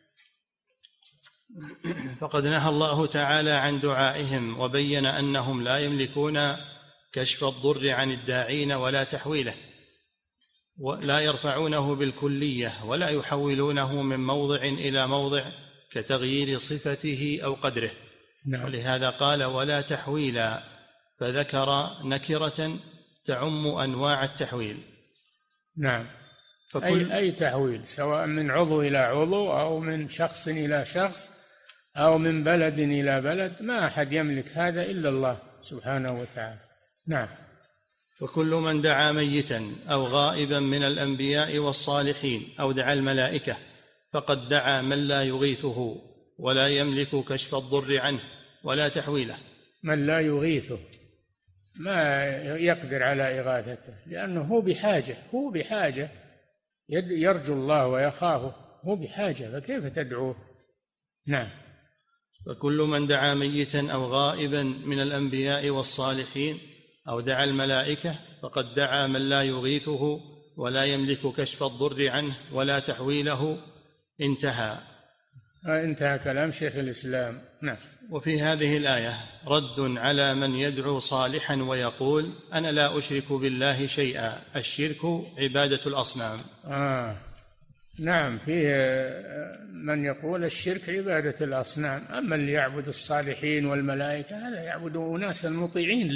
فقد نهى الله تعالى عن دعائهم وبين أنهم لا يملكون كشف الضر عن الداعين ولا تحويله، ولا يرفعونه بالكلية ولا يحولونه من موضع إلى موضع كتغيير صفته أو قدره. نعم. ولهذا قال ولا تحويلا، فذكر نكرة تعم أنواع التحويل. نعم. أي تحويل، سواء من عضو إلى عضو أو من شخص إلى شخص أو من بلد إلى بلد، ما أحد يملك هذا إلا الله سبحانه وتعالى. نعم. فكل من دعا ميتا أو غائبا من الأنبياء والصالحين أو دعا الملائكة فقد دعا من لا يغيثه ولا يملك كشف الضر عنه ولا تحويله. من لا يغيثه، ما يقدر على إغاثته، لأنه هو بحاجة يرجو الله ويخافه، هو بحاجة، فكيف تدعوه؟ نعم. فكل من دعا ميتا أو غائبا من الأنبياء والصالحين أو دعا الملائكة فقد دعا من لا يغيثه ولا يملك كشف الضر عنه ولا تحويله. انتهى كلام شيخ الإسلام. نعم. وفي هذه الآية رد على من يدعو صالحا ويقول أنا لا أشرك بالله شيئا، الشرك عبادة الأصنام. نعم، فيه من يقول الشرك عبادة الأصنام، أما اللي يعبد الصالحين والملائكة هذا يعبد أناسا مطيعين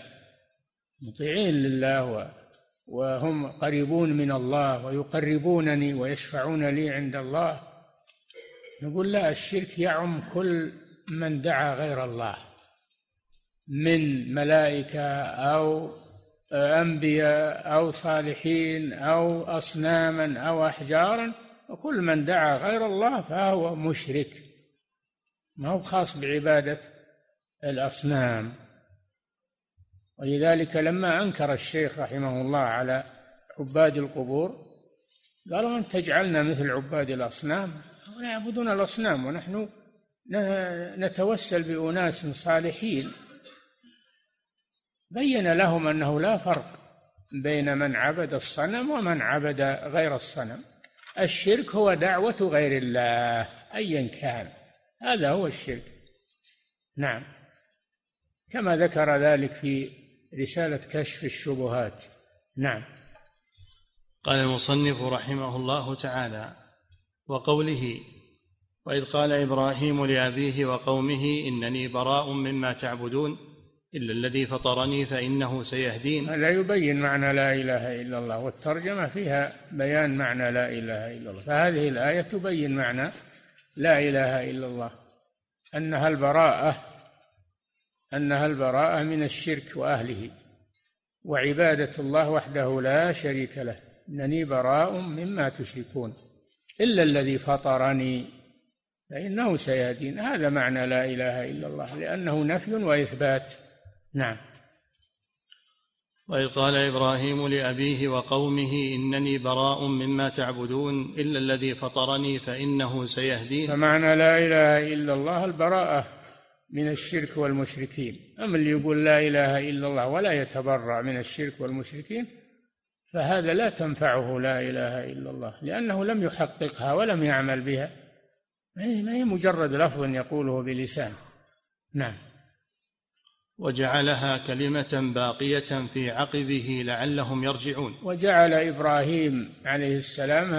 لله وهم قريبون من الله ويقربونني ويشفعون لي عند الله. نقول لا، الشرك يعم كل من دعا غير الله من ملائكة أو أنبياء أو صالحين أو أصناما أو أحجارا، وكل من دعا غير الله فهو مشرك، ما هو خاص بعبادة الأصنام. ولذلك لما أنكر الشيخ رحمه الله على عباد القبور قالوا أن تجعلنا مثل عباد الأصنام، ولا يعبدون الأصنام ونحن نتوسل بأناس صالحين. بين لهم أنه لا فرق بين من عبد الصنم ومن عبد غير الصنم. الشرك هو دعوة غير الله أيا كان، هذا هو الشرك. نعم، كما ذكر ذلك في رسالة كشف الشبهات. نعم. قال المصنف رحمه الله تعالى: وقوله وإذ قال إبراهيم لأبيه وقومه إنني براء مما تعبدون إلا الذي فطرني فإنه سيهدين. هذا يبين معنى لا إله إلا الله، والترجمة فيها بيان معنى لا إله إلا الله. فهذه الآية تبين معنى لا إله إلا الله، أنها البراءة من الشرك وأهله، وعبادة الله وحده لا شريك له. إنني براء مما تشركون إلا الذي فطرني فإنه سيهدين. هذا معنى لا إله إلا الله، لأنه نفي وإثبات. نعم. وإذ قال إبراهيم لأبيه وقومه إنني براء مما تعبدون إلا الذي فطرني فإنه سيهدين. فمعنى لا إله إلا الله البراءة من الشرك والمشركين. أما اللي يقول لا إله إلا الله ولا يتبرأ من الشرك والمشركين فهذا لا تنفعه لا إله إلا الله، لأنه لم يحققها ولم يعمل بها، ما هي مجرد لفظ يقوله بلسان. نعم. وجعلها كلمة باقية في عقبه لعلهم يرجعون. وجعل إبراهيم عليه السلام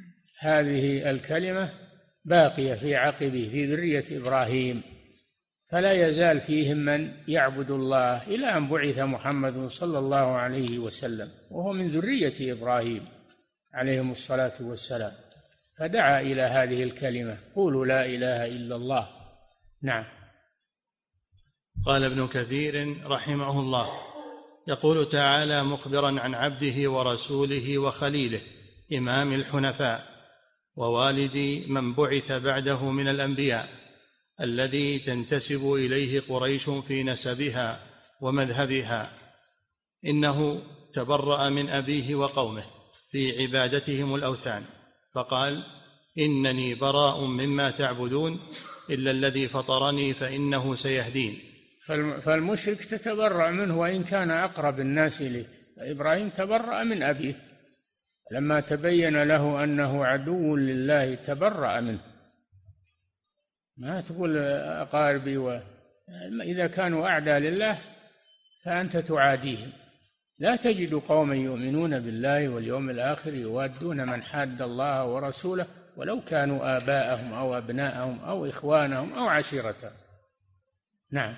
هذه الكلمة باقية في عقبه، في ذرية إبراهيم، فلا يزال فيهم من يعبد الله إلى أن بعث محمد صلى الله عليه وسلم، وهو من ذرية إبراهيم عليهم الصلاة والسلام، فدعا إلى هذه الكلمة: قولوا لا إله إلا الله. نعم. قال ابن كثير رحمه الله: يقول تعالى مخبرا عن عبده ورسوله وخليله إمام الحنفاء ووالد من بعث بعده من الأنبياء، الذي تنتسب إليه قريش في نسبها ومذهبها، إنه تبرأ من أبيه وقومه في عبادتهم الأوثان، فقال: إنني براء مما تعبدون إلا الذي فطرني فإنه سيهدين. فالمشرك تتبرأ منه وإن كان أقرب الناس إليك. إبراهيم تبرأ من أبيه لما تبين له أنه عدو لله، تبرأ منه. ما تقول أقاربي إذا كانوا أعداء لله فأنت تعاديهم. لا تجد قوما يؤمنون بالله واليوم الآخر يوادون من حاد الله ورسوله ولو كانوا آباءهم أو أبناءهم أو إخوانهم أو عشيرتهم. نعم.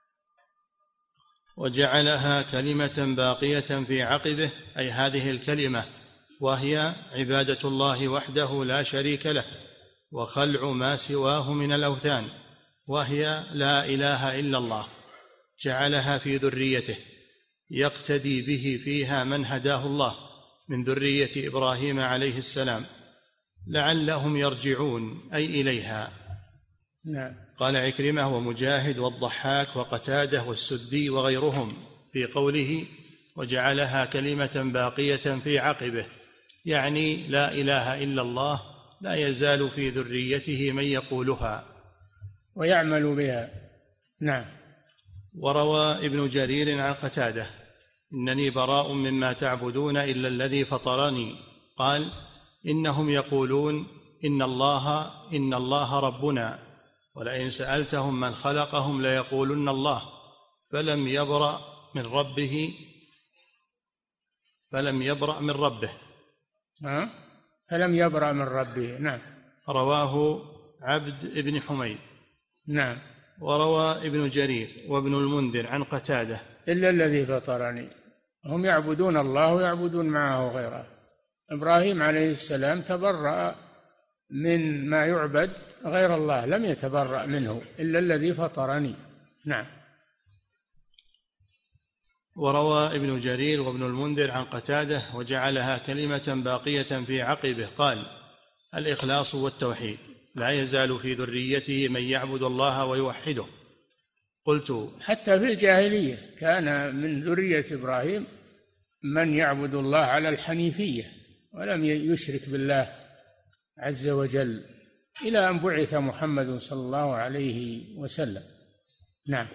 وجعلها كلمة باقية في عقبه، أي هذه الكلمة، وهي عبادة الله وحده لا شريك له، وخلع ما سواه من الأوثان، وهي لا إله إلا الله. جعلها في ذريته يقتدي به فيها من هداه الله من ذرية إبراهيم عليه السلام، لعلهم يرجعون أي إليها. نعم. قال عكرمة ومجاهد والضحاك وقتادة والسدي وغيرهم في قوله: وجعلها كلمة باقية في عقبه، يعني لا إله إلا الله لا يزال في ذريته من يقولها ويعمل بها. نعم. وروى ابن جرير عن قتادة: إنني براء مما تعبدون إلا الذي فطرني. قال: إنهم يقولون إن الله ربنا، ولئن سألتهم من خلقهم ليقولن الله، فلم يبرأ من ربه. فلم يبرأ من ربه. نعم. رواه عبد بن حميد. نعم. وروى ابن جرير وابن المنذر عن قتادة: إلا الذي فطرني. هم يعبدون الله ويعبدون معه غيره. إبراهيم عليه السلام تبرأ من ما يعبد غير الله، لم يتبرأ منه إلا الذي فطرني. نعم. وروى ابن جرير وابن المنذر عن قتادة: وجعلها كلمة باقية في عقبه. قال: الإخلاص والتوحيد، لا يزال في ذريته من يعبد الله ويوحده. قلت: حتى في الجاهلية كان من ذرية إبراهيم من يعبد الله على الحنيفية ولم يشرك بالله عز وجل إلى أن بعث محمد صلى الله عليه وسلم. نعم.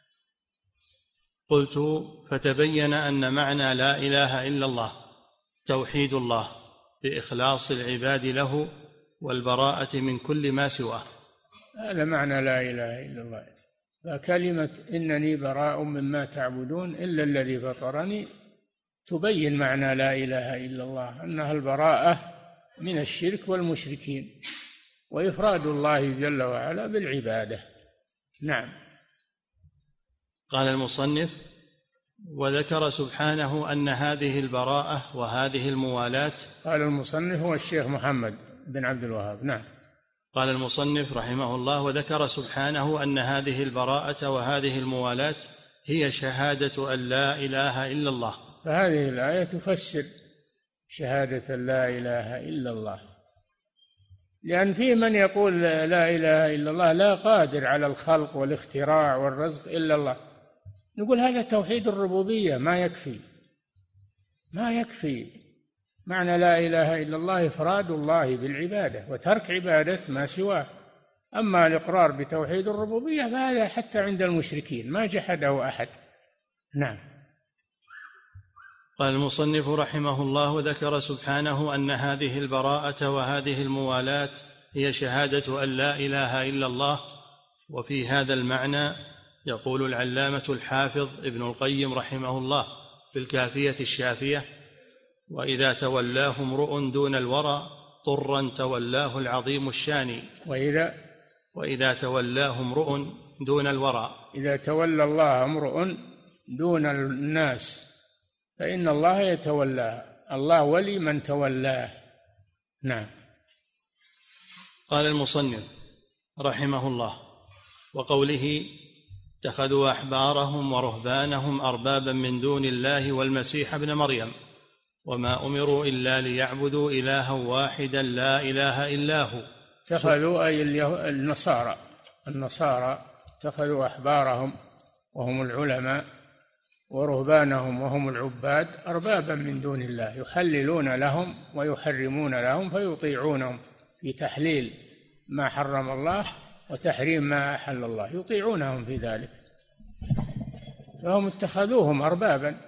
قلت: فتبين أن معنى لا إله إلا الله توحيد الله بإخلاص العباد له والبراءة من كل ما سواه. هذا معنى لا إله إلا الله. فكلمة إنني براء مما تعبدون إلا الذي فطرني تبين معنى لا إله إلا الله، أنها البراءة من الشرك والمشركين وإفراد الله جل وعلا بالعبادة. نعم. قال المصنف: وذكر سبحانه أن هذه البراءة وهذه الموالاة. قال المصنف هو الشيخ محمد بن عبد الوهاب. نعم. قال المصنف رحمه الله: وذكر سبحانه أن هذه البراءة وهذه الموالاة هي شهادة أن لا إله إلا الله. فهذه الآية تفسر شهادة لا إله إلا الله، لأن فيه من يقول لا إله إلا الله لا قادر على الخلق والاختراع والرزق إلا الله. نقول هذا توحيد الربوبية، ما يكفي. معنى لا إله إلا الله إفراد الله بالعبادة وترك عبادة ما سواه. أما الإقرار بتوحيد الربوبية فهذا حتى عند المشركين ما جحده أحد. نعم. قال المصنف رحمه الله: وذكر سبحانه أن هذه البراءة وهذه الموالاة هي شهادة أن لا إله إلا الله. وفي هذا المعنى يقول العلامة الحافظ ابن القيم رحمه الله في الكافية الشافية: وإذا تولاه امرؤ دون الورى طرا تولاه العظيم الشاني. وإذا تولاه امرؤ دون الورى. إذا تولى الله امرؤ دون الناس فإن الله يتولاه، الله ولي من تولاه. نعم. قال المصنف رحمه الله: وقوله اتخذوا أحبارهم ورهبانهم أربابا من دون الله والمسيح ابن مريم وما أمروا إلا ليعبدوا إلها واحدا لا إله إلا هو. اتخذوا أي النصارى اتخذوا أحبارهم وهم العلماء ورهبانهم وهم العباد أربابا من دون الله، يحللون لهم ويحرمون لهم فيطيعونهم في تحليل ما حرم الله وتحريم ما أحل الله، يطيعونهم في ذلك، فهم اتخذوهم أربابا.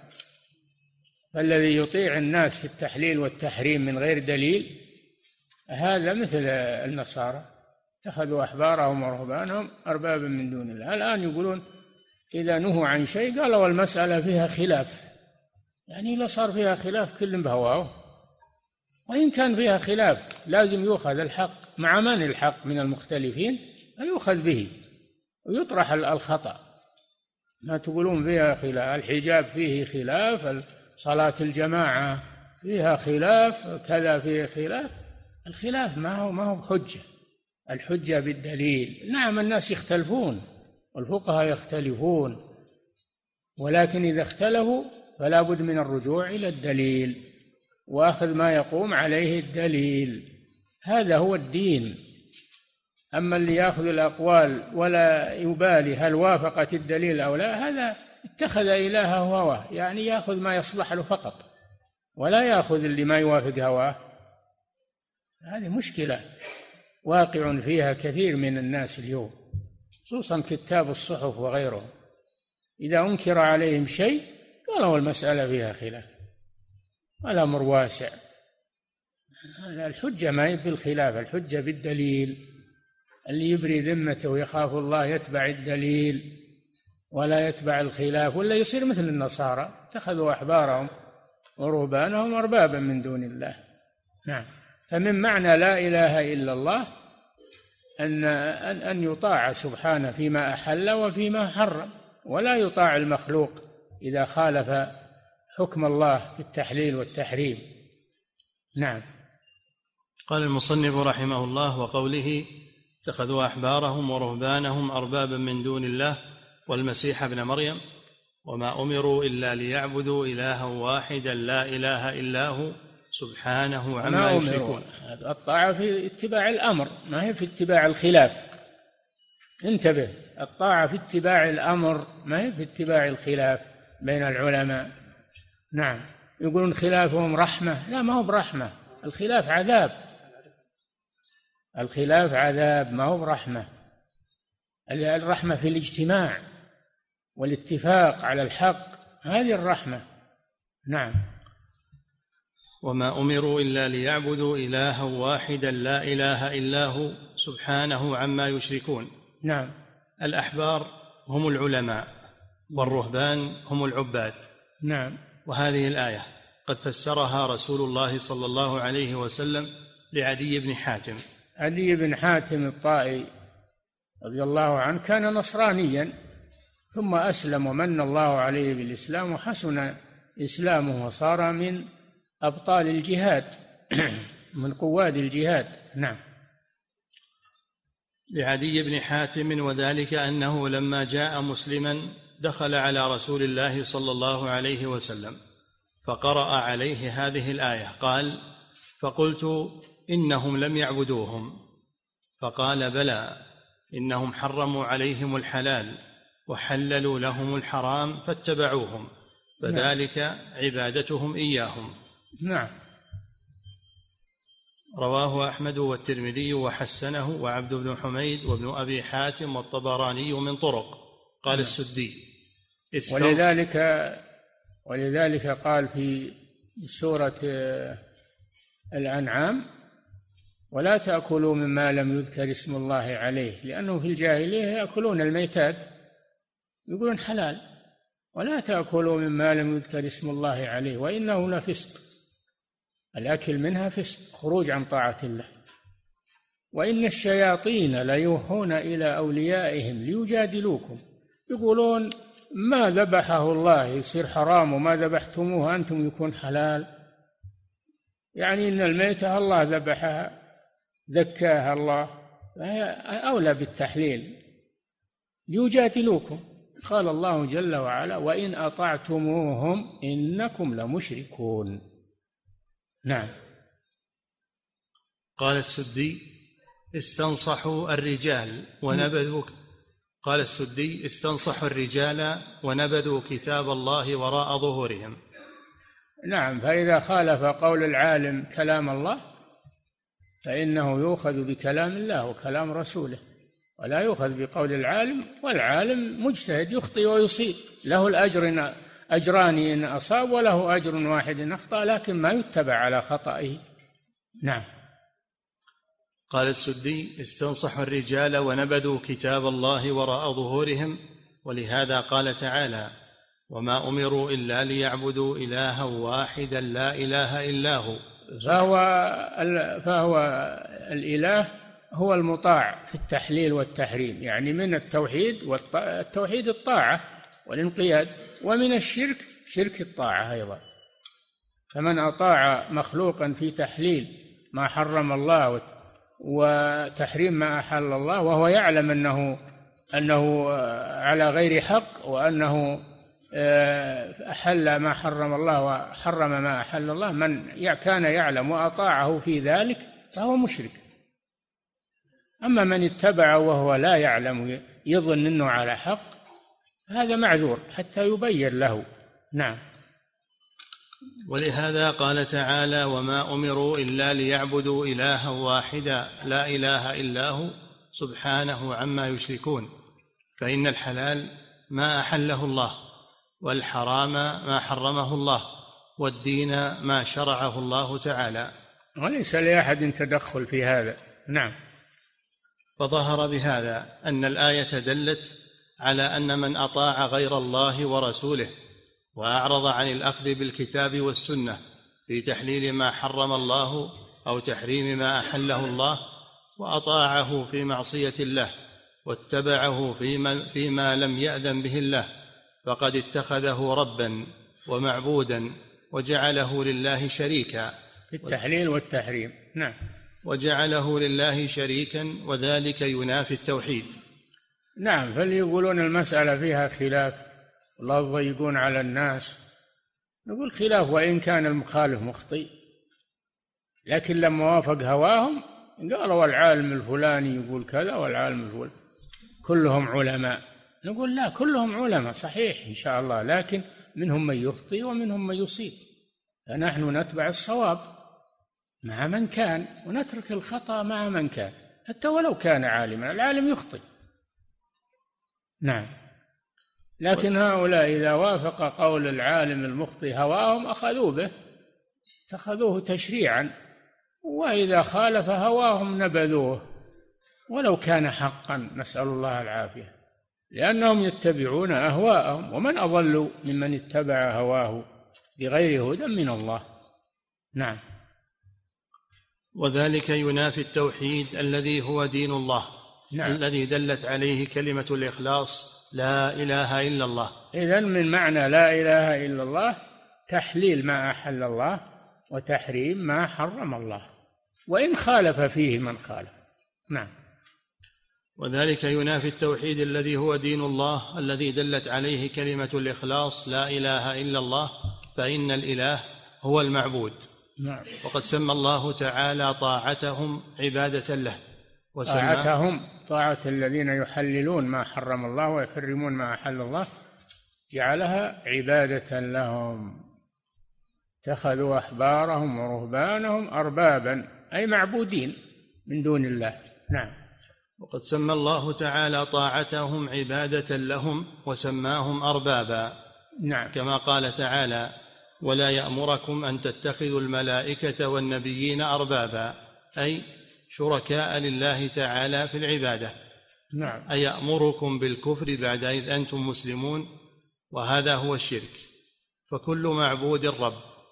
فالذي يطيع الناس في التحليل والتحريم من غير دليل هذا مثل النصارى، اتخذوا أحبارهم ورهبانهم أربابا من دون الله. الآن يقولون إذا نهوا عن شيء قالوا المسألة فيها خلاف، يعني لا صار فيها خلاف كل بهواه، وإن كان فيها خلاف لازم يؤخذ الحق مع من الحق من المختلفين فيؤخذ به ويطرح الخطأ. ما تقولون فيها خلاف، الحجاب فيه خلاف، صلاة الجماعة فيها خلاف، كذا فيه خلاف. الخلاف ما هو حجة، الحجة بالدليل. نعم الناس يختلفون والفقهاء يختلفون، ولكن إذا اختلفوا فلا بد من الرجوع إلى الدليل وأخذ ما يقوم عليه الدليل، هذا هو الدين. أما اللي يأخذ الأقوال ولا يبالي هل وافقت الدليل أو لا، هذا اتخذ إلهه هواه، يعني يأخذ ما يصلح له فقط ولا يأخذ اللي ما يوافق هواه. هذه مشكلة واقع فيها كثير من الناس اليوم، خصوصا كتاب الصحف وغيرهم، إذا أنكر عليهم شيء قالوا المسألة فيها خلاف، الأمر واسع. الحجة ما هي بالخلاف، الحجة بالدليل. اللي يبري ذمته ويخاف الله يتبع الدليل ولا يتبع الخلاف، ولا يصير مثل النصارى اتخذوا أحبارهم ورهبانهم أربابا من دون الله. نعم. فمن معنى لا إله إلا الله أن يطاع سبحانه فيما أحل وفيما حرم، ولا يطاع المخلوق إذا خالف حكم الله في التحليل والتحريم. نعم. قال المصنف رحمه الله: وقوله اتخذوا أحبارهم ورهبانهم أربابا من دون الله والمسيح ابن مريم وما أمروا إلا ليعبدوا إلها واحدا لا إله إلا هو سبحانه عما يشركون. الطاعة في اتباع الأمر، ما هي في اتباع الخلاف. انتبه، الطاعة في اتباع الأمر ما هي في اتباع الخلاف بين العلماء. نعم. يقولون خلافهم رحمة، لا، ما هو برحمة، الخلاف عذاب، الخلاف عذاب ما هو برحمة. الرحمة في الاجتماع والاتفاق على الحق، هذه الرحمة. نعم. وما أمروا إلا ليعبدوا إلها واحدا لا إله إلا هو سبحانه عما يشركون. نعم. الأحبار هم العلماء والرهبان هم العباد. نعم. وهذه الآية قد فسرها رسول الله صلى الله عليه وسلم لعدي بن حاتم. عدي بن حاتم الطائي رضي الله عنه كان نصرانيا ثم أسلم ومن الله عليه بالإسلام وحسن إسلامه وصار من أبطال الجهاد من قواد الجهاد. نعم. لعدي بن حاتم وذلك أنه لما جاء مسلما دخل على رسول الله صلى الله عليه وسلم فقرأ عليه هذه الآية، قال: فقلت إنهم لم يعبدوهم، فقال: بلى، إنهم حرموا عليهم الحلال وحللوا لهم الحرام فاتبعوهم، فذلك عبادتهم إياهم. نعم. رواه أحمد والترمذي وحسنه وعبد بن حميد وابن أبي حاتم والطبراني من طرق. قال السدي: ولذلك قال في سورة الأنعام: ولا تأكلوا مما لم يذكر اسم الله عليه، لأنه في الجاهلية يأكلون الميتات يقولون حلال، ولا تأكلوا مما لم يذكر اسم الله عليه وإنه لفسق، الأكل منها فسق، خروج عن طاعة الله. وإن الشياطين ليوحون إلى أوليائهم ليجادلوكم، يقولون ما ذبحه الله يصير حرام وما ذبحتموه أنتم يكون حلال، يعني إن الميتة الله ذبحها ذكاها الله، فهي أولى بالتحليل. ليجادلوكم، قال الله جل وعلا وإن أطعتموهم إنكم لمشركون. نعم. قال السدي استنصحوا الرجال ونبذوا قال السدي استنصحوا الرجال ونبذوا كتاب الله وراء ظهورهم. نعم، فإذا خالف قول العالم كلام الله فإنه يؤخذ بكلام الله وكلام رسوله، ولا يؤخذ بقول العالم، والعالم مجتهد يخطئ ويصيب، له الأجر أجران إن أصاب وله أجر واحد إن أخطأ، لكن ما يتبع على خطئه. نعم. قال السدي استنصحوا الرجال ونبذوا كتاب الله وراء ظهورهم، ولهذا قال تعالى وما أمروا إلا ليعبدوا إلها واحدا لا إله إلا هو. فهو الإله هو المطاع في التحليل والتحريم، يعني من التوحيد، والتوحيد الطاعة والانقياد، ومن الشرك شرك الطاعة أيضا. فمن أطاع مخلوقا في تحليل ما حرم الله وتحريم ما أحل الله وهو يعلم أنه على غير حق، وأنه أحل ما حرم الله وحرم ما أحل الله، من كان يعلم وأطاعه في ذلك فهو مشرك. أما من اتبعه وهو لا يعلم يظن أنه على حق هذا معذور حتى يبين له. نعم. ولهذا قال تعالى وما أمروا إلا ليعبدوا إلها واحدا لا إله إلا هو سبحانه عما يشركون، فإن الحلال ما أحله الله، والحرام ما حرمه الله، والدين ما شرعه الله تعالى، وليس لأحد تدخل في هذا. نعم. فظهر بهذا أن الآية دلت على أن من أطاع غير الله ورسوله وأعرض عن الأخذ بالكتاب والسنة في تحليل ما حرم الله أو تحريم ما أحله الله، وأطاعه في معصية الله واتبعه فيما لم يأذن به الله، فقد اتخذه ربا ومعبودا وجعله لله شريكا في التحليل والتحريم. نعم. وجعله لله شريكا، وذلك ينافي التوحيد. نعم. فليقولون المسألة فيها خلاف الله يضيقون على الناس، نقول خلاف وإن كان المخالف مخطئ، لكن لما وافق هواهم قالوا العالم الفلاني يقول كذا والعالم الفلاني كلهم علماء، نقول لا، كلهم علماء صحيح إن شاء الله، لكن منهم من يخطئ ومنهم من يصيب، فنحن نتبع الصواب مع من كان ونترك الخطأ مع من كان، حتى ولو كان عالما، العالم يخطئ. نعم. لكن هؤلاء إذا وافق قول العالم المخطئ هواهم أخذوا به، اتخذوه تشريعا، وإذا خالف هواهم نبذوه ولو كان حقا، نسأل الله العافية، لأنهم يتبعون أهواءهم، ومن أضل ممن اتبع هواه بغير هدى من الله. نعم. وذلك ينافي التوحيد الذي هو دين الله. نعم. الذي دلت عليه كلمة الإخلاص لا إله إلا الله. إذن من معنى لا إله إلا الله تحليل ما أحل الله وتحريم ما حرم الله، وإن خالف فيه من خالف. نعم. وذلك ينافي التوحيد الذي هو دين الله الذي دلت عليه كلمة الإخلاص لا إله إلا الله، فإن الإله هو المعبود. نعم. وقد سمى الله تعالى طاعتهم عبادة له، طاعتهم طاعة الذين يحللون ما حرم الله ويحرمون ما أحل الله جعلها عبادة لهم، اتخذوا أحبارهم ورهبانهم أربابا أي معبودين من دون الله. نعم. وقد سمى الله تعالى طاعتهم عبادة لهم وسماهم أربابا. نعم. كما قال تعالى ولا يأمركم أن تتخذوا الملائكة والنبيين أربابا، أي شركاء لله تعالى في العبادة. نعم. أي يأمركم بالكفر بعد إذ أنتم مسلمون، وهذا هو الشرك. فكل معبود رب،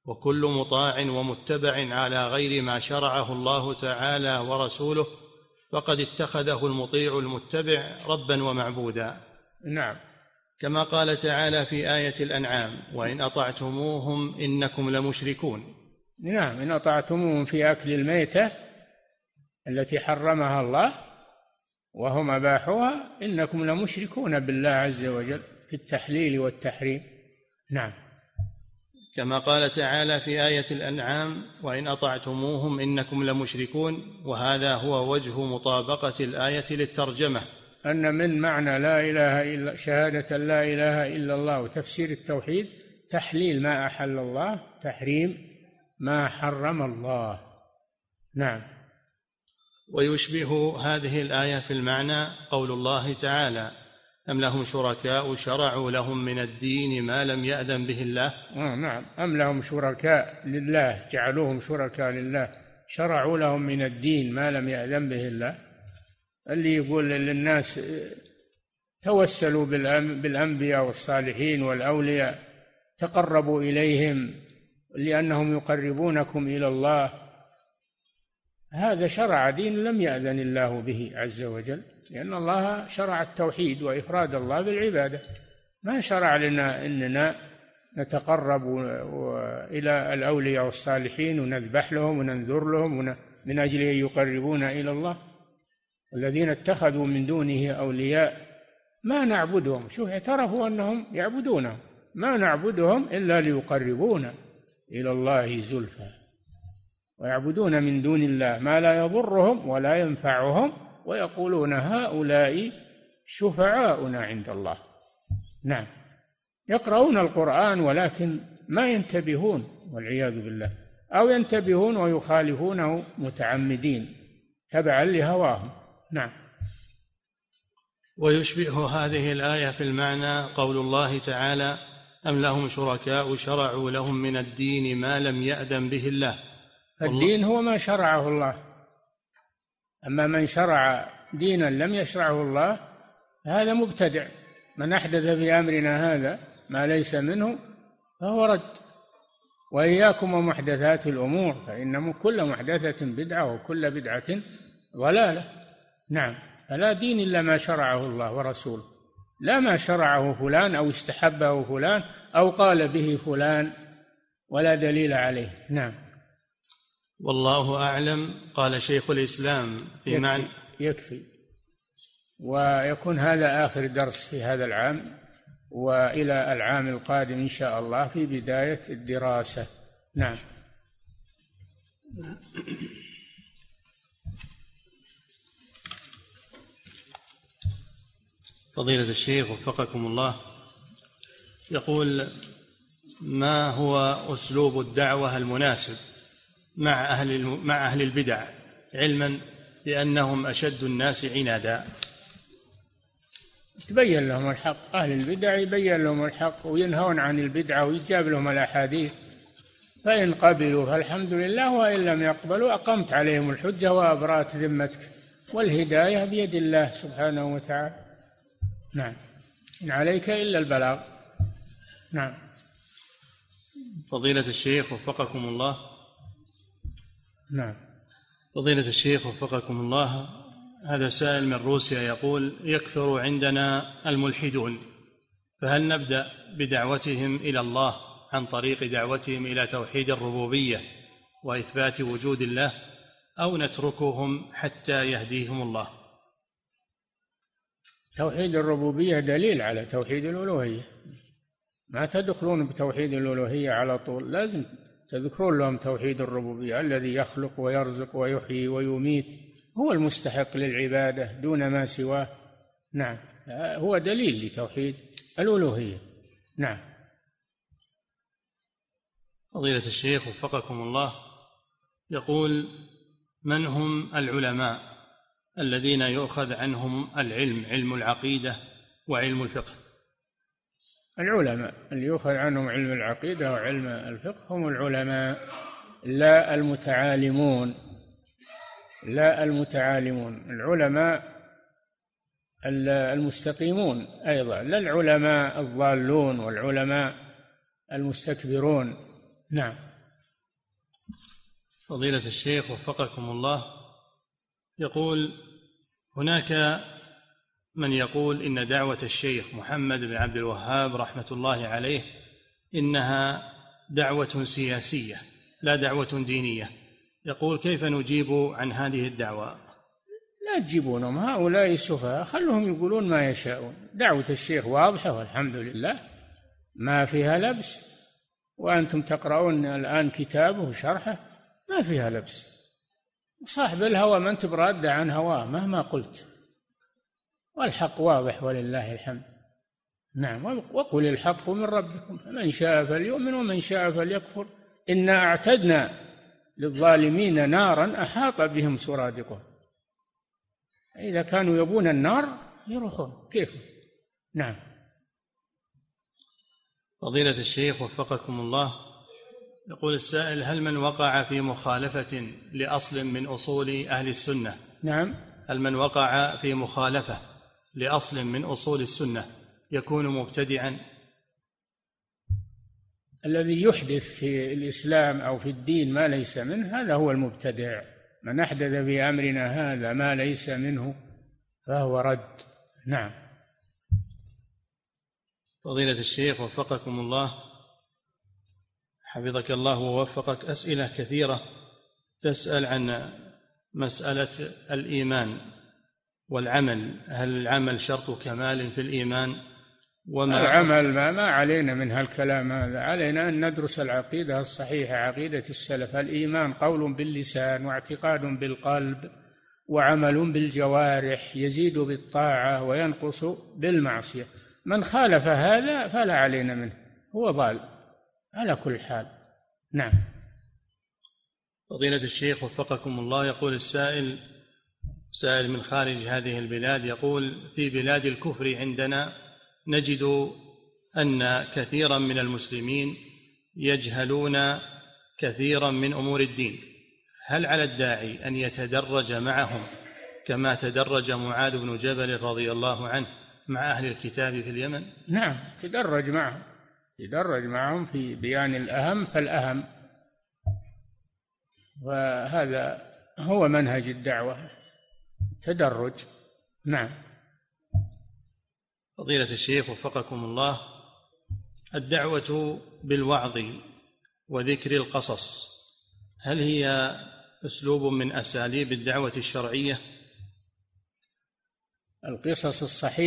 وكل مطاع ومتبع على غير ما شرعه الله تعالى ورسوله فقد اتخذه المطيع المتبع ربا ومعبودا. نعم. كما قال تعالى في آية الأنعام: وإن أطعتموهم إنكم لمشركون. نعم، إن أطعتموهم في أكل الميتة التي حرمها الله وهم أباحوها إنكم لمشركون بالله عز وجل في التحليل والتحريم. نعم. كما قال تعالى في آية الأنعام: وإن أطعتموهم إنكم لمشركون. وهذا هو وجه مطابقة الآية للترجمة، أن من معنى لا إله إلا شهادة لا إله إلا الله وتفسير التوحيد تحليل ما أحل الله، تحريم ما حرم الله. نعم. ويشبه هذه الآية في المعنى قول الله تعالى: أم لهم شركاء شرعوا لهم من الدين ما لم يأذن به الله. نعم، أم لهم شركاء لله، جعلوهم شركاء لله، شرعوا لهم من الدين ما لم يأذن به الله. اللي يقول للناس توسلوا بالأنبياء والصالحين والأولياء، تقربوا إليهم لأنهم يقربونكم إلى الله، هذا شرع دين لم يأذن الله به عز وجل، لأن الله شرع التوحيد وإفراد الله بالعبادة، ما شرع لنا أننا نتقرب إلى الأولياء والصالحين ونذبح لهم وننذر لهم من أجل أن يقربونا إلى الله. الذين اتخذوا من دونه أولياء ما نعبدهم، شوف اعترفوا أنهم يعبدونهم، ما نعبدهم إلا ليقربونا إلى الله زلفى، ويعبدون من دون الله ما لا يضرهم ولا ينفعهم ويقولون هؤلاء شفعاؤنا عند الله. نعم، يقرؤون القرآن ولكن ما ينتبهون والعياذ بالله، أو ينتبهون ويخالفونه متعمدين تبعا لهواهم. نعم. ويشبه هذه الآية في المعنى قول الله تعالى: أم لهم شركاء شرعوا لهم من الدين ما لم يأذن به الله. الدين هو ما شرعه الله، أما من شرع دينا لم يشرعه الله هذا مبتدع. من أحدث في أمرنا هذا ما ليس منه فهو رد. وإياكم ومحدثات الأمور فإن كل محدثة بدعة وكل بدعة ضلالة. نعم، فلا دين إلا ما شرعه الله ورسوله، لا ما شرعه فلان أو استحبه فلان أو قال به فلان ولا دليل عليه. نعم. والله أعلم. قال شيخ الإسلام في معنى يكفي. ويكون هذا آخر درس في هذا العام، وإلى العام القادم إن شاء الله في بداية الدراسة. نعم. فضيلة الشيخ وفقكم الله، يقول: ما هو أسلوب الدعوة المناسب مع أهل البدع، علما بأنهم أشد الناس عنادا؟ تبين لهم الحق، أهل البدع يبين لهم الحق وينهون عن البدعة ويجاب لهم الأحاديث، فإن قبلوا فالحمد لله، وإن لم يقبلوا أقمت عليهم الحجة وأبرأت ذمتك، والهداية بيد الله سبحانه وتعالى. نعم، إن عليك إلا البلاغ. نعم. فضيلة الشيخ وفقكم الله. نعم. فضيلة الشيخ وفقكم الله، هذا سائل من روسيا يقول: يكثر عندنا الملحدون، فهل نبدأ بدعوتهم إلى الله عن طريق دعوتهم إلى توحيد الربوبية وإثبات وجود الله، أو نتركهم حتى يهديهم الله؟ توحيد الربوبية دليل على توحيد الألوهية، ما تدخلون بتوحيد الألوهية على طول، لازم تذكرون لهم توحيد الربوبية، الذي يخلق ويرزق ويحيي ويميت، هو المستحق للعبادة دون ما سواه. نعم، هو دليل لتوحيد الألوهية. نعم. فضيلة الشيخ وفقكم الله، يقول: من هم العلماء الذين يؤخذ عنهم العلم، علم العقيدة وعلم الفقه؟ العلماء اللي يؤخذ عنهم علم العقيدة وعلم الفقه هم العلماء، لا المتعالمون، لا المتعالمون، العلماء المستقيمون أيضا، لا العلماء الضالون والعلماء المستكبرون. نعم. فضيلة الشيخ وفقكم الله، يقول: هناك من يقول إن دعوة الشيخ محمد بن عبد الوهاب رحمة الله عليه إنها دعوة سياسية لا دعوة دينية، يقول: كيف نجيب عن هذه الدعوة؟ لا تجيبونهم، هؤلاء سفهاء، خلهم يقولون ما يشاءون. دعوة الشيخ واضحة والحمد لله، ما فيها لبس، وأنتم تقرؤون الآن كتابه وشرحه، ما فيها لبس. صاحب الهوى من تبرد عن هواه مهما قلت، والحق واضح ولله الحمد. نعم، وقل الحق من ربكم فمن شاء فليؤمن ومن شاء فليكفر إنا أعتدنا للظالمين نارا أحاط بهم سرادقها. إذا كانوا يبون النار يروحون كيف. نعم. فضيلة الشيخ وفقكم الله، يقول السائل: هل من وقع في مخالفة لأصل من أصول أهل السنة، نعم، هل من وقع في مخالفة لأصل من أصول السنة يكون مبتدعا؟ الذي يحدث في الإسلام أو في الدين ما ليس منه هذا هو المبتدع. من أحدث في أمرنا هذا ما ليس منه فهو رد. نعم. فضيلة الشيخ وفقكم الله، حفظك الله ووفقك، أسئلة كثيرة تسأل عن مسألة الإيمان والعمل. هل العمل شرط كمال في الإيمان؟ وما العمل ما علينا من هالكلام هذا، علينا أن ندرس العقيدة الصحيحة، عقيدة السلف. الإيمان قول باللسان واعتقاد بالقلب وعمل بالجوارح، يزيد بالطاعة وينقص بالمعصية. من خالف هذا فلا علينا منه، هو ضال على كل حال. نعم. فضيلة الشيخ وفقكم الله، يقول السائل، سائل من خارج هذه البلاد، يقول: في بلاد الكفر عندنا نجد أن كثيرا من المسلمين يجهلون كثيرا من أمور الدين، هل على الداعي أن يتدرج معهم كما تدرج معاذ بن جبل رضي الله عنه مع أهل الكتاب في اليمن؟ نعم، تدرج معهم في بيان الأهم فالأهم، وهذا هو منهج الدعوة، تدرج. نعم. فضيلة الشيخ وفقكم الله، الدعوة بالوعظ وذكر القصص هل هي أسلوب من أساليب الدعوة الشرعية؟ القصص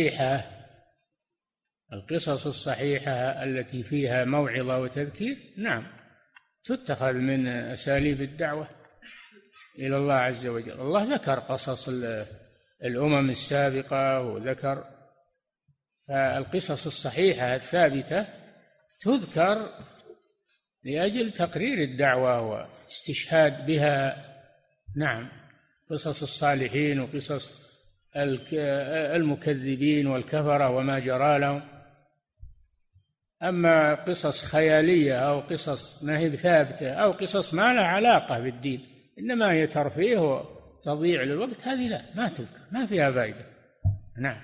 الصحيحة التي فيها موعظة وتذكير نعم تتخذ من أساليب الدعوة إلى الله عز وجل. الله ذكر قصص الأمم السابقة وذكر، فالقصص الصحيحة الثابتة تذكر لأجل تقرير الدعوة واستشهاد بها. نعم، قصص الصالحين وقصص المكذبين والكفرة وما جرى لهم. أما قصص خيالية أو قصص ما هي ثابتة أو قصص ما لها علاقة بالدين إنما هي ترفيه وتضييع للوقت، هذه لا، ما تذكر، ما فيها فائدة. نعم.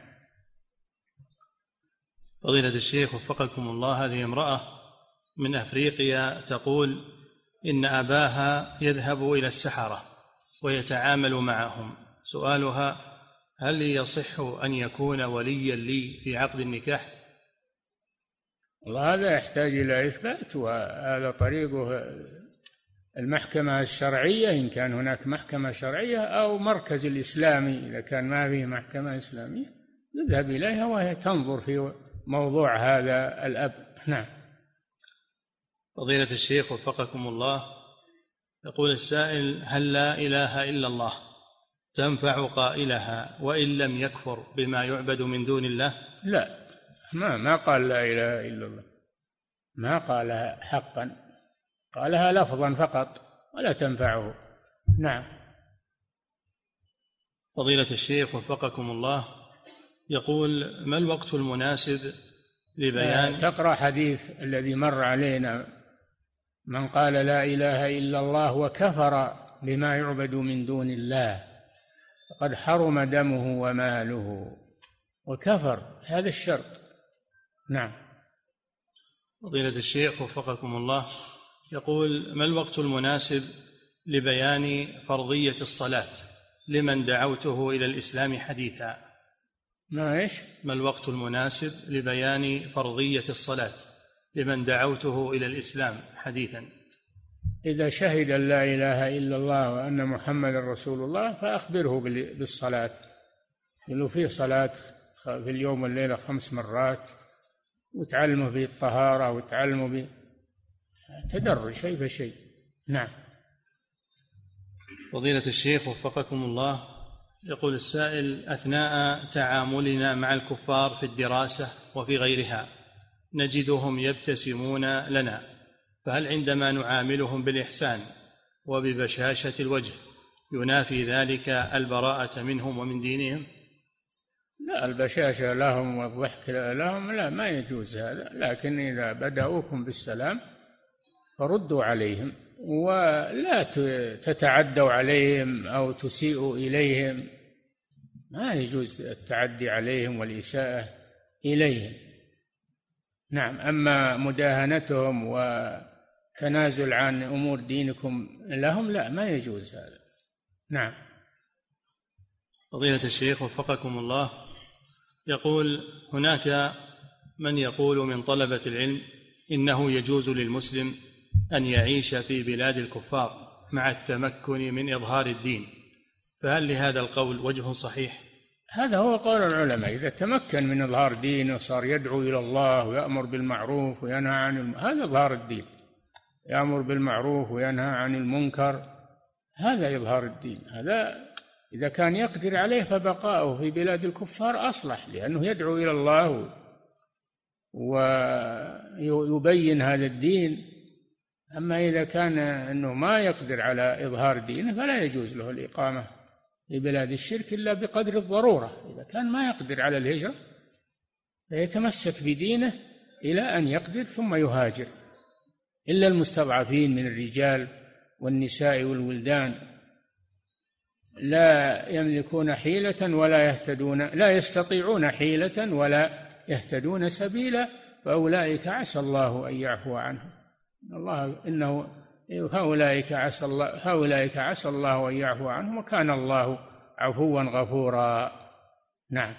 فضيلة الشيخ وفقكم الله، هذه امرأة من أفريقيا تقول إن أباها يذهب إلى السحرة ويتعامل معهم، سؤالها: هل يصح أن يكون وليا لي في عقد النكاح؟ والله هذا يحتاج إلى إثبات، وهذا طريقه المحكمة الشرعية إن كان هناك محكمة شرعية، أو مركز الإسلامي إذا كان ما فيه محكمة إسلامية يذهب إليها وهي تنظر في موضوع هذا الأب. نعم. فضيلة الشيخ وفقكم الله، يقول السائل: هل لا إله إلا الله تنفع قائلها وإن لم يكفر بما يعبد من دون الله؟ لا، ما قال لا إله إلا الله، ما قالها حقا، قالها لفظا فقط ولا تنفعه. نعم. فضيلة الشيخ وفقكم الله، يقول: ما الوقت المناسب لبيان تقرأ حديث الذي مر علينا: من قال لا إله إلا الله وكفر بما يعبد من دون الله فقد حرم دمه وماله، وكفر، هذا الشرط. نعم. فضيلة الشيخ وفقكم الله، يقول: ما الوقت المناسب لبيان فرضية الصلاة لمن دعوته إلى الإسلام حديثا؟ ما الوقت المناسب لبيان فرضية الصلاة لمن دعوته إلى الإسلام حديثا؟ إذا شهد أن لا إله إلا الله وأن محمد رسول الله فأخبره بالصلاة، له فيه صلاة في اليوم والليلة 5 مرات، وتعلمه بالطهارة وتعلمه بتدرج شيء فشيء. نعم. فضيلة الشيخ وفقكم الله، يقول السائل: أثناء تعاملنا مع الكفار في الدراسة وفي غيرها نجدهم يبتسمون لنا، فهل عندما نعاملهم بالإحسان وببشاشة الوجه ينافي ذلك البراءة منهم ومن دينهم؟ لا، البشاشة لهم والضحك لهم لا، ما يجوز هذا، لكن إذا بدأوكم بالسلام فردوا عليهم، ولا تتعدوا عليهم أو تسيئوا إليهم، ما يجوز التعدي عليهم والإساءة إليهم. نعم. أما مداهنتهم وتنازل عن أمور دينكم لهم لا، ما يجوز هذا. نعم. فضيلة الشيخ وفقكم الله، يقول: هناك من يقول من طلبة العلم إنه يجوز للمسلم أن يعيش في بلاد الكفار مع التمكن من إظهار الدين، فهل لهذا القول وجه صحيح؟ هذا هو قول العلماء، إذا تمكن من إظهار دينه وصار يدعو إلى الله ويأمر بالمعروف وينهى عن هذا إظهار الدين، يأمر بالمعروف وينهى عن المنكر، هذا إظهار الدين. هذا إذا كان يقدر عليه فبقاؤه في بلاد الكفار أصلح، لأنه يدعو إلى الله ويبين هذا الدين. أما إذا كان أنه ما يقدر على إظهار دينه فلا يجوز له الإقامة في بلاد الشرك إلا بقدر الضرورة. إذا كان ما يقدر على الهجرة فيتمسك بدينه إلى أن يقدر ثم يهاجر، إلا المستضعفين من الرجال والنساء والولدان لا يملكون حيلة ولا يهتدون، لا يستطيعون حيلة ولا يهتدون سبيلا، فأولئك عسى الله أن يعفو عنهم. هؤلاء عسى الله أن يعفو عنهم، وكان الله عفوا غفورا. نعم.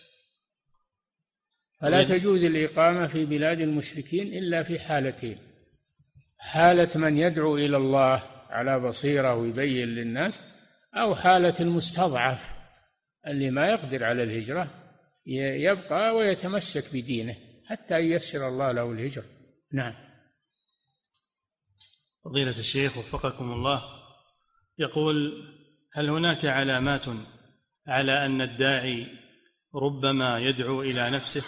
فلا تجوز الإقامة في بلاد المشركين إلا في حالتين: حالة من يدعو إلى الله على بصيرة ويبين للناس، أو حالة المستضعف اللي ما يقدر على الهجرة يبقى ويتمسك بدينه حتى ييسر الله له الهجرة. نعم. فضيلة الشيخ وفقكم الله، يقول: هل هناك علامات على أن الداعي ربما يدعو إلى نفسه؟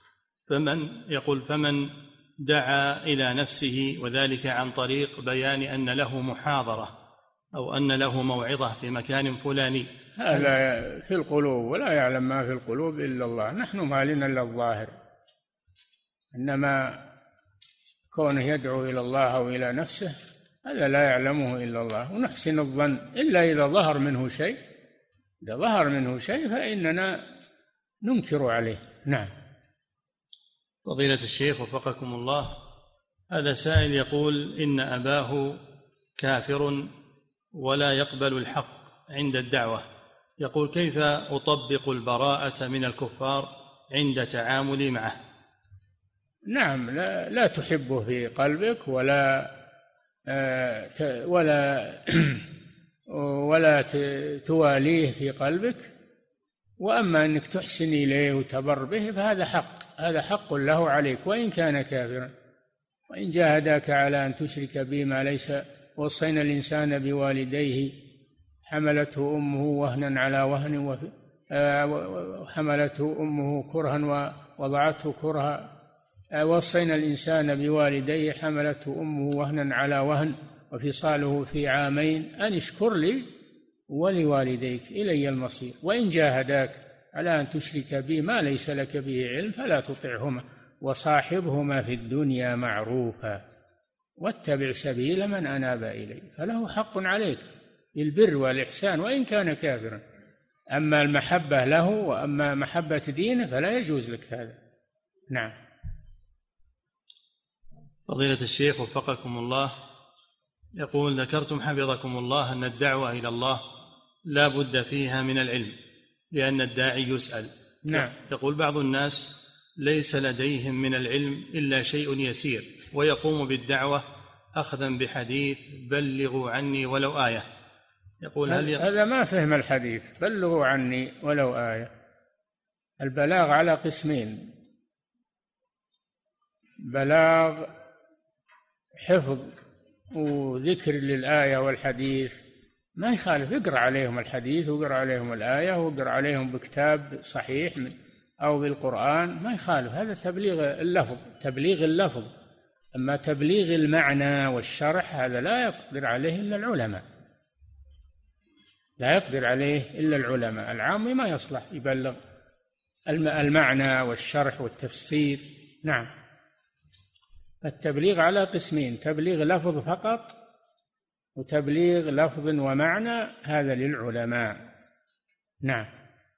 فمن دعا إلى نفسه وذلك عن طريق بيان أن له محاضرة أو أن له موعظة في مكان فلاني، هذا في القلوب، ولا يعلم ما في القلوب إلا الله، نحن ما لنا إلا الظاهر، إنما كونه يدعو إلى الله أو إلى نفسه هذا لا يعلمه إلا الله، ونحسن الظن إلا إذا ظهر منه شيء، إذا ظهر منه شيء فإننا ننكر عليه. نعم. فضيلة الشيخ وفقكم الله، هذا سائل يقول: إن أباه كافر ولا يقبل الحق عند الدعوة، يقول: كيف أطبق البراءة من الكفار عند تعاملي معه؟ نعم، لا تحبه في قلبك ولا تواليه في قلبك، وأما أنك تحسن إليه وتبر به فهذا حق، هذا حق له عليك وإن كان كافرا. وإن جاهداك على أن تشرك بي ما ليس، وصينا الإنسان بوالديه حملته أمه وهنا على وهن وحملته أمه كرها ووضعته كرها، وصينا الإنسان بوالديه حملته أمه وهنا على وهن وفصاله في 2 عام أن اشكر لي ولوالديك إلي المصير. وإن جاهداك على أن تشرك بي ما ليس لك به علم فلا تطعهما وصاحبهما في الدنيا معروفا واتبع سبيل من أناب إلي، فله حق عليك بالبر والإحسان وإن كان كافرا. أما المحبة له وأما محبة دينه فلا يجوز لك هذا. نعم. فضيلة الشيخ وفقكم الله، يقول: ذكرتم حفظكم الله أن الدعوة إلى الله لا بد فيها من العلم لأن الداعي يسأل. نعم. يقول: بعض الناس ليس لديهم من العلم إلا شيء يسير ويقوم بالدعوة أخذا بحديث بلغوا عني ولو آية. يقول: هذا ما فهم الحديث بلغوا عني ولو آية. البلاغ على قسمين: بلاغ حفظ وذكر للآية والحديث، ما يخالف، يقرأ عليهم الحديث ويقرأ عليهم الآية ويقرأ عليهم بكتاب صحيح أو بالقرآن، ما يخالف، هذا تبليغ اللفظ. أما تبليغ المعنى والشرح هذا لا يقدر عليه إلا العلماء، لا يقدر عليه إلا العلماء. العامي ما يصلح يبلغ المعنى والشرح والتفسير. نعم. التبليغ على قسمين: تبليغ لفظ فقط، وتبليغ لفظ ومعنى، هذا للعلماء. نعم.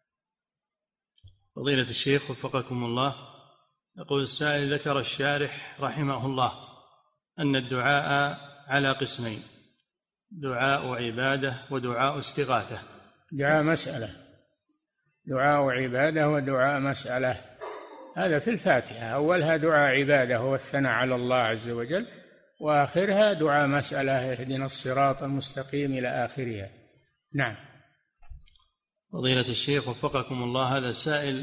فضيلة الشيخ وفقكم الله، يقول السائل: ذكر الشارح رحمه الله أن الدعاء على قسمين: دعاء عبادة ودعاء استغاثة. دعاء مسألة، دعاء عبادة ودعاء مسألة، هذا في الفاتحة. أولها دعاء عبادة هو الثناء على الله عز وجل، وآخرها دعاء مسألة: اهدنا الصراط المستقيم إلى آخرها. نعم. فضيلة الشيخ وفقكم الله، هذا سائل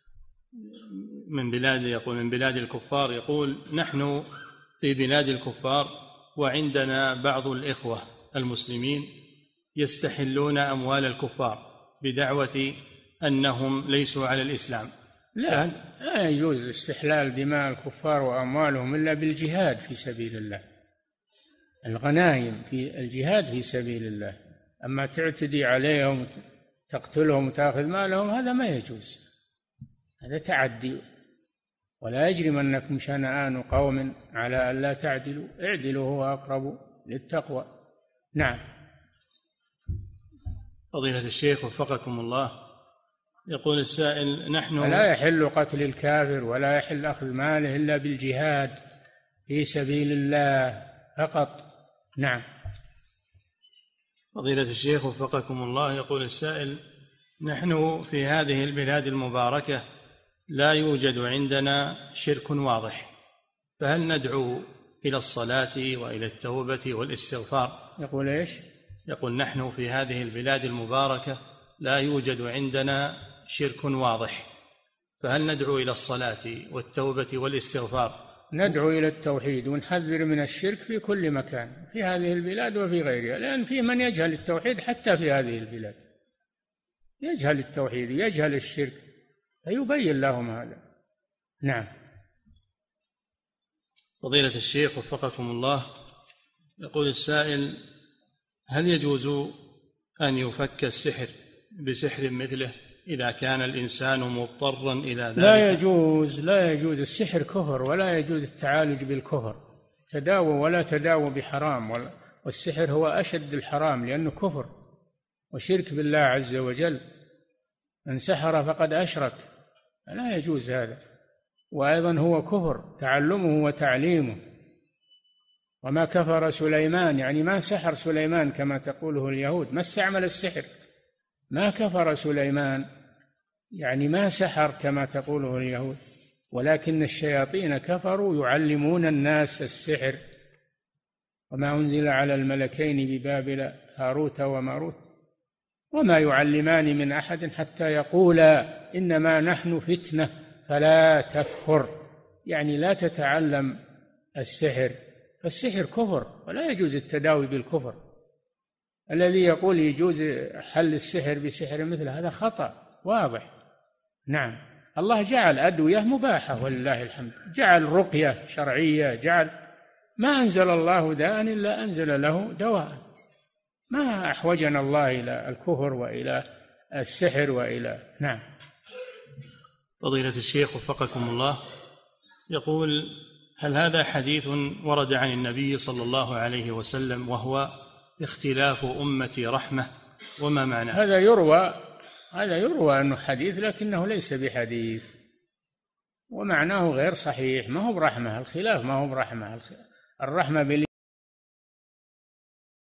من بلاد، يقول من بلاد الكفار، يقول: نحن في بلاد الكفار وعندنا بعض الإخوة المسلمين يستحلون أموال الكفار بدعوة أنهم ليسوا على الإسلام. لا يجوز استحلال دماء الكفار وأموالهم إلا بالجهاد في سبيل الله، الغنائم في الجهاد في سبيل الله. أما تعتدي عليهم تقتلهم وتأخذ مالهم هذا ما يجوز، هذا تعدي. ولا يجرمنكم شنآن قوم على ألا تعدلوا اعدلوا هو أقرب للتقوى. نعم. فضيلة الشيخ وفقكم الله، يقول السائل: نحن لا يحل قتل الكافر ولا يحل أخذ ماله إلا بالجهاد في سبيل الله فقط. نعم. فضيلة الشيخ وفقكم الله، يقول السائل: نحن في هذه البلاد المباركة لا يوجد عندنا شرك واضح، فهل ندعو إلى الصلاة وإلى التوبة والاستغفار؟ يقول إيش؟ يقول: نحن في هذه البلاد المباركة لا يوجد عندنا شرك واضح، فهل ندعو إلى الصلاة والتوبة والاستغفار؟ ندعو إلى التوحيد ونحذر من الشرك في كل مكان في هذه البلاد وفي غيرها، لأن في من يجهل التوحيد حتى في هذه البلاد، يجهل التوحيد يجهل الشرك، فيبين لهم هذا. نعم. فضيلة الشيخ وفقكم الله، يقول السائل: هل يجوز أن يفك السحر بسحر مثله إذا كان الإنسان مضطرا إلى ذلك؟ لا يجوز، لا يجوز، السحر كفر، ولا يجوز التعالج بالكفر، تداوى ولا تداوى بحرام، والسحر هو أشد الحرام لأنه كفر وشرك بالله عز وجل، من سحر فقد أشرك، لا يجوز هذا. وأيضا هو كفر تعلمه وتعليمه. وما كفر سليمان، يعني ما سحر سليمان كما تقوله اليهود، ما استعمل السحر، ما كفر سليمان يعني ما سحر كما تقوله اليهود، ولكن الشياطين كفروا يعلمون الناس السحر. وما أنزل على الملكين ببابل هاروت وماروت وما يعلمان من أحد حتى يقولا إنما نحن فتنة فلا تكفر، يعني لا تتعلم السحر، فالسحر كفر ولا يجوز التداوي بالكفر. الذي يقول يجوز حل السحر بسحر مثل هذا خطأ واضح. نعم. الله جعل أدوية مباحة ولله الحمد، جعل رقية شرعية، جعل ما أنزل الله داء إلا أنزل له دواء، ما أحوجنا الله إلى الكفر وإلى السحر وإلى. نعم. فضيلة الشيخ وفقكم الله، يقول: هل هذا حديث ورد عن النبي صلى الله عليه وسلم وهو اختلاف أمتي رحمة، وما معناه؟ هذا يروى أنه حديث لكنه ليس بحديث، ومعناه غير صحيح، ما هو برحمة، الخلاف ما هو برحمة، الرحمة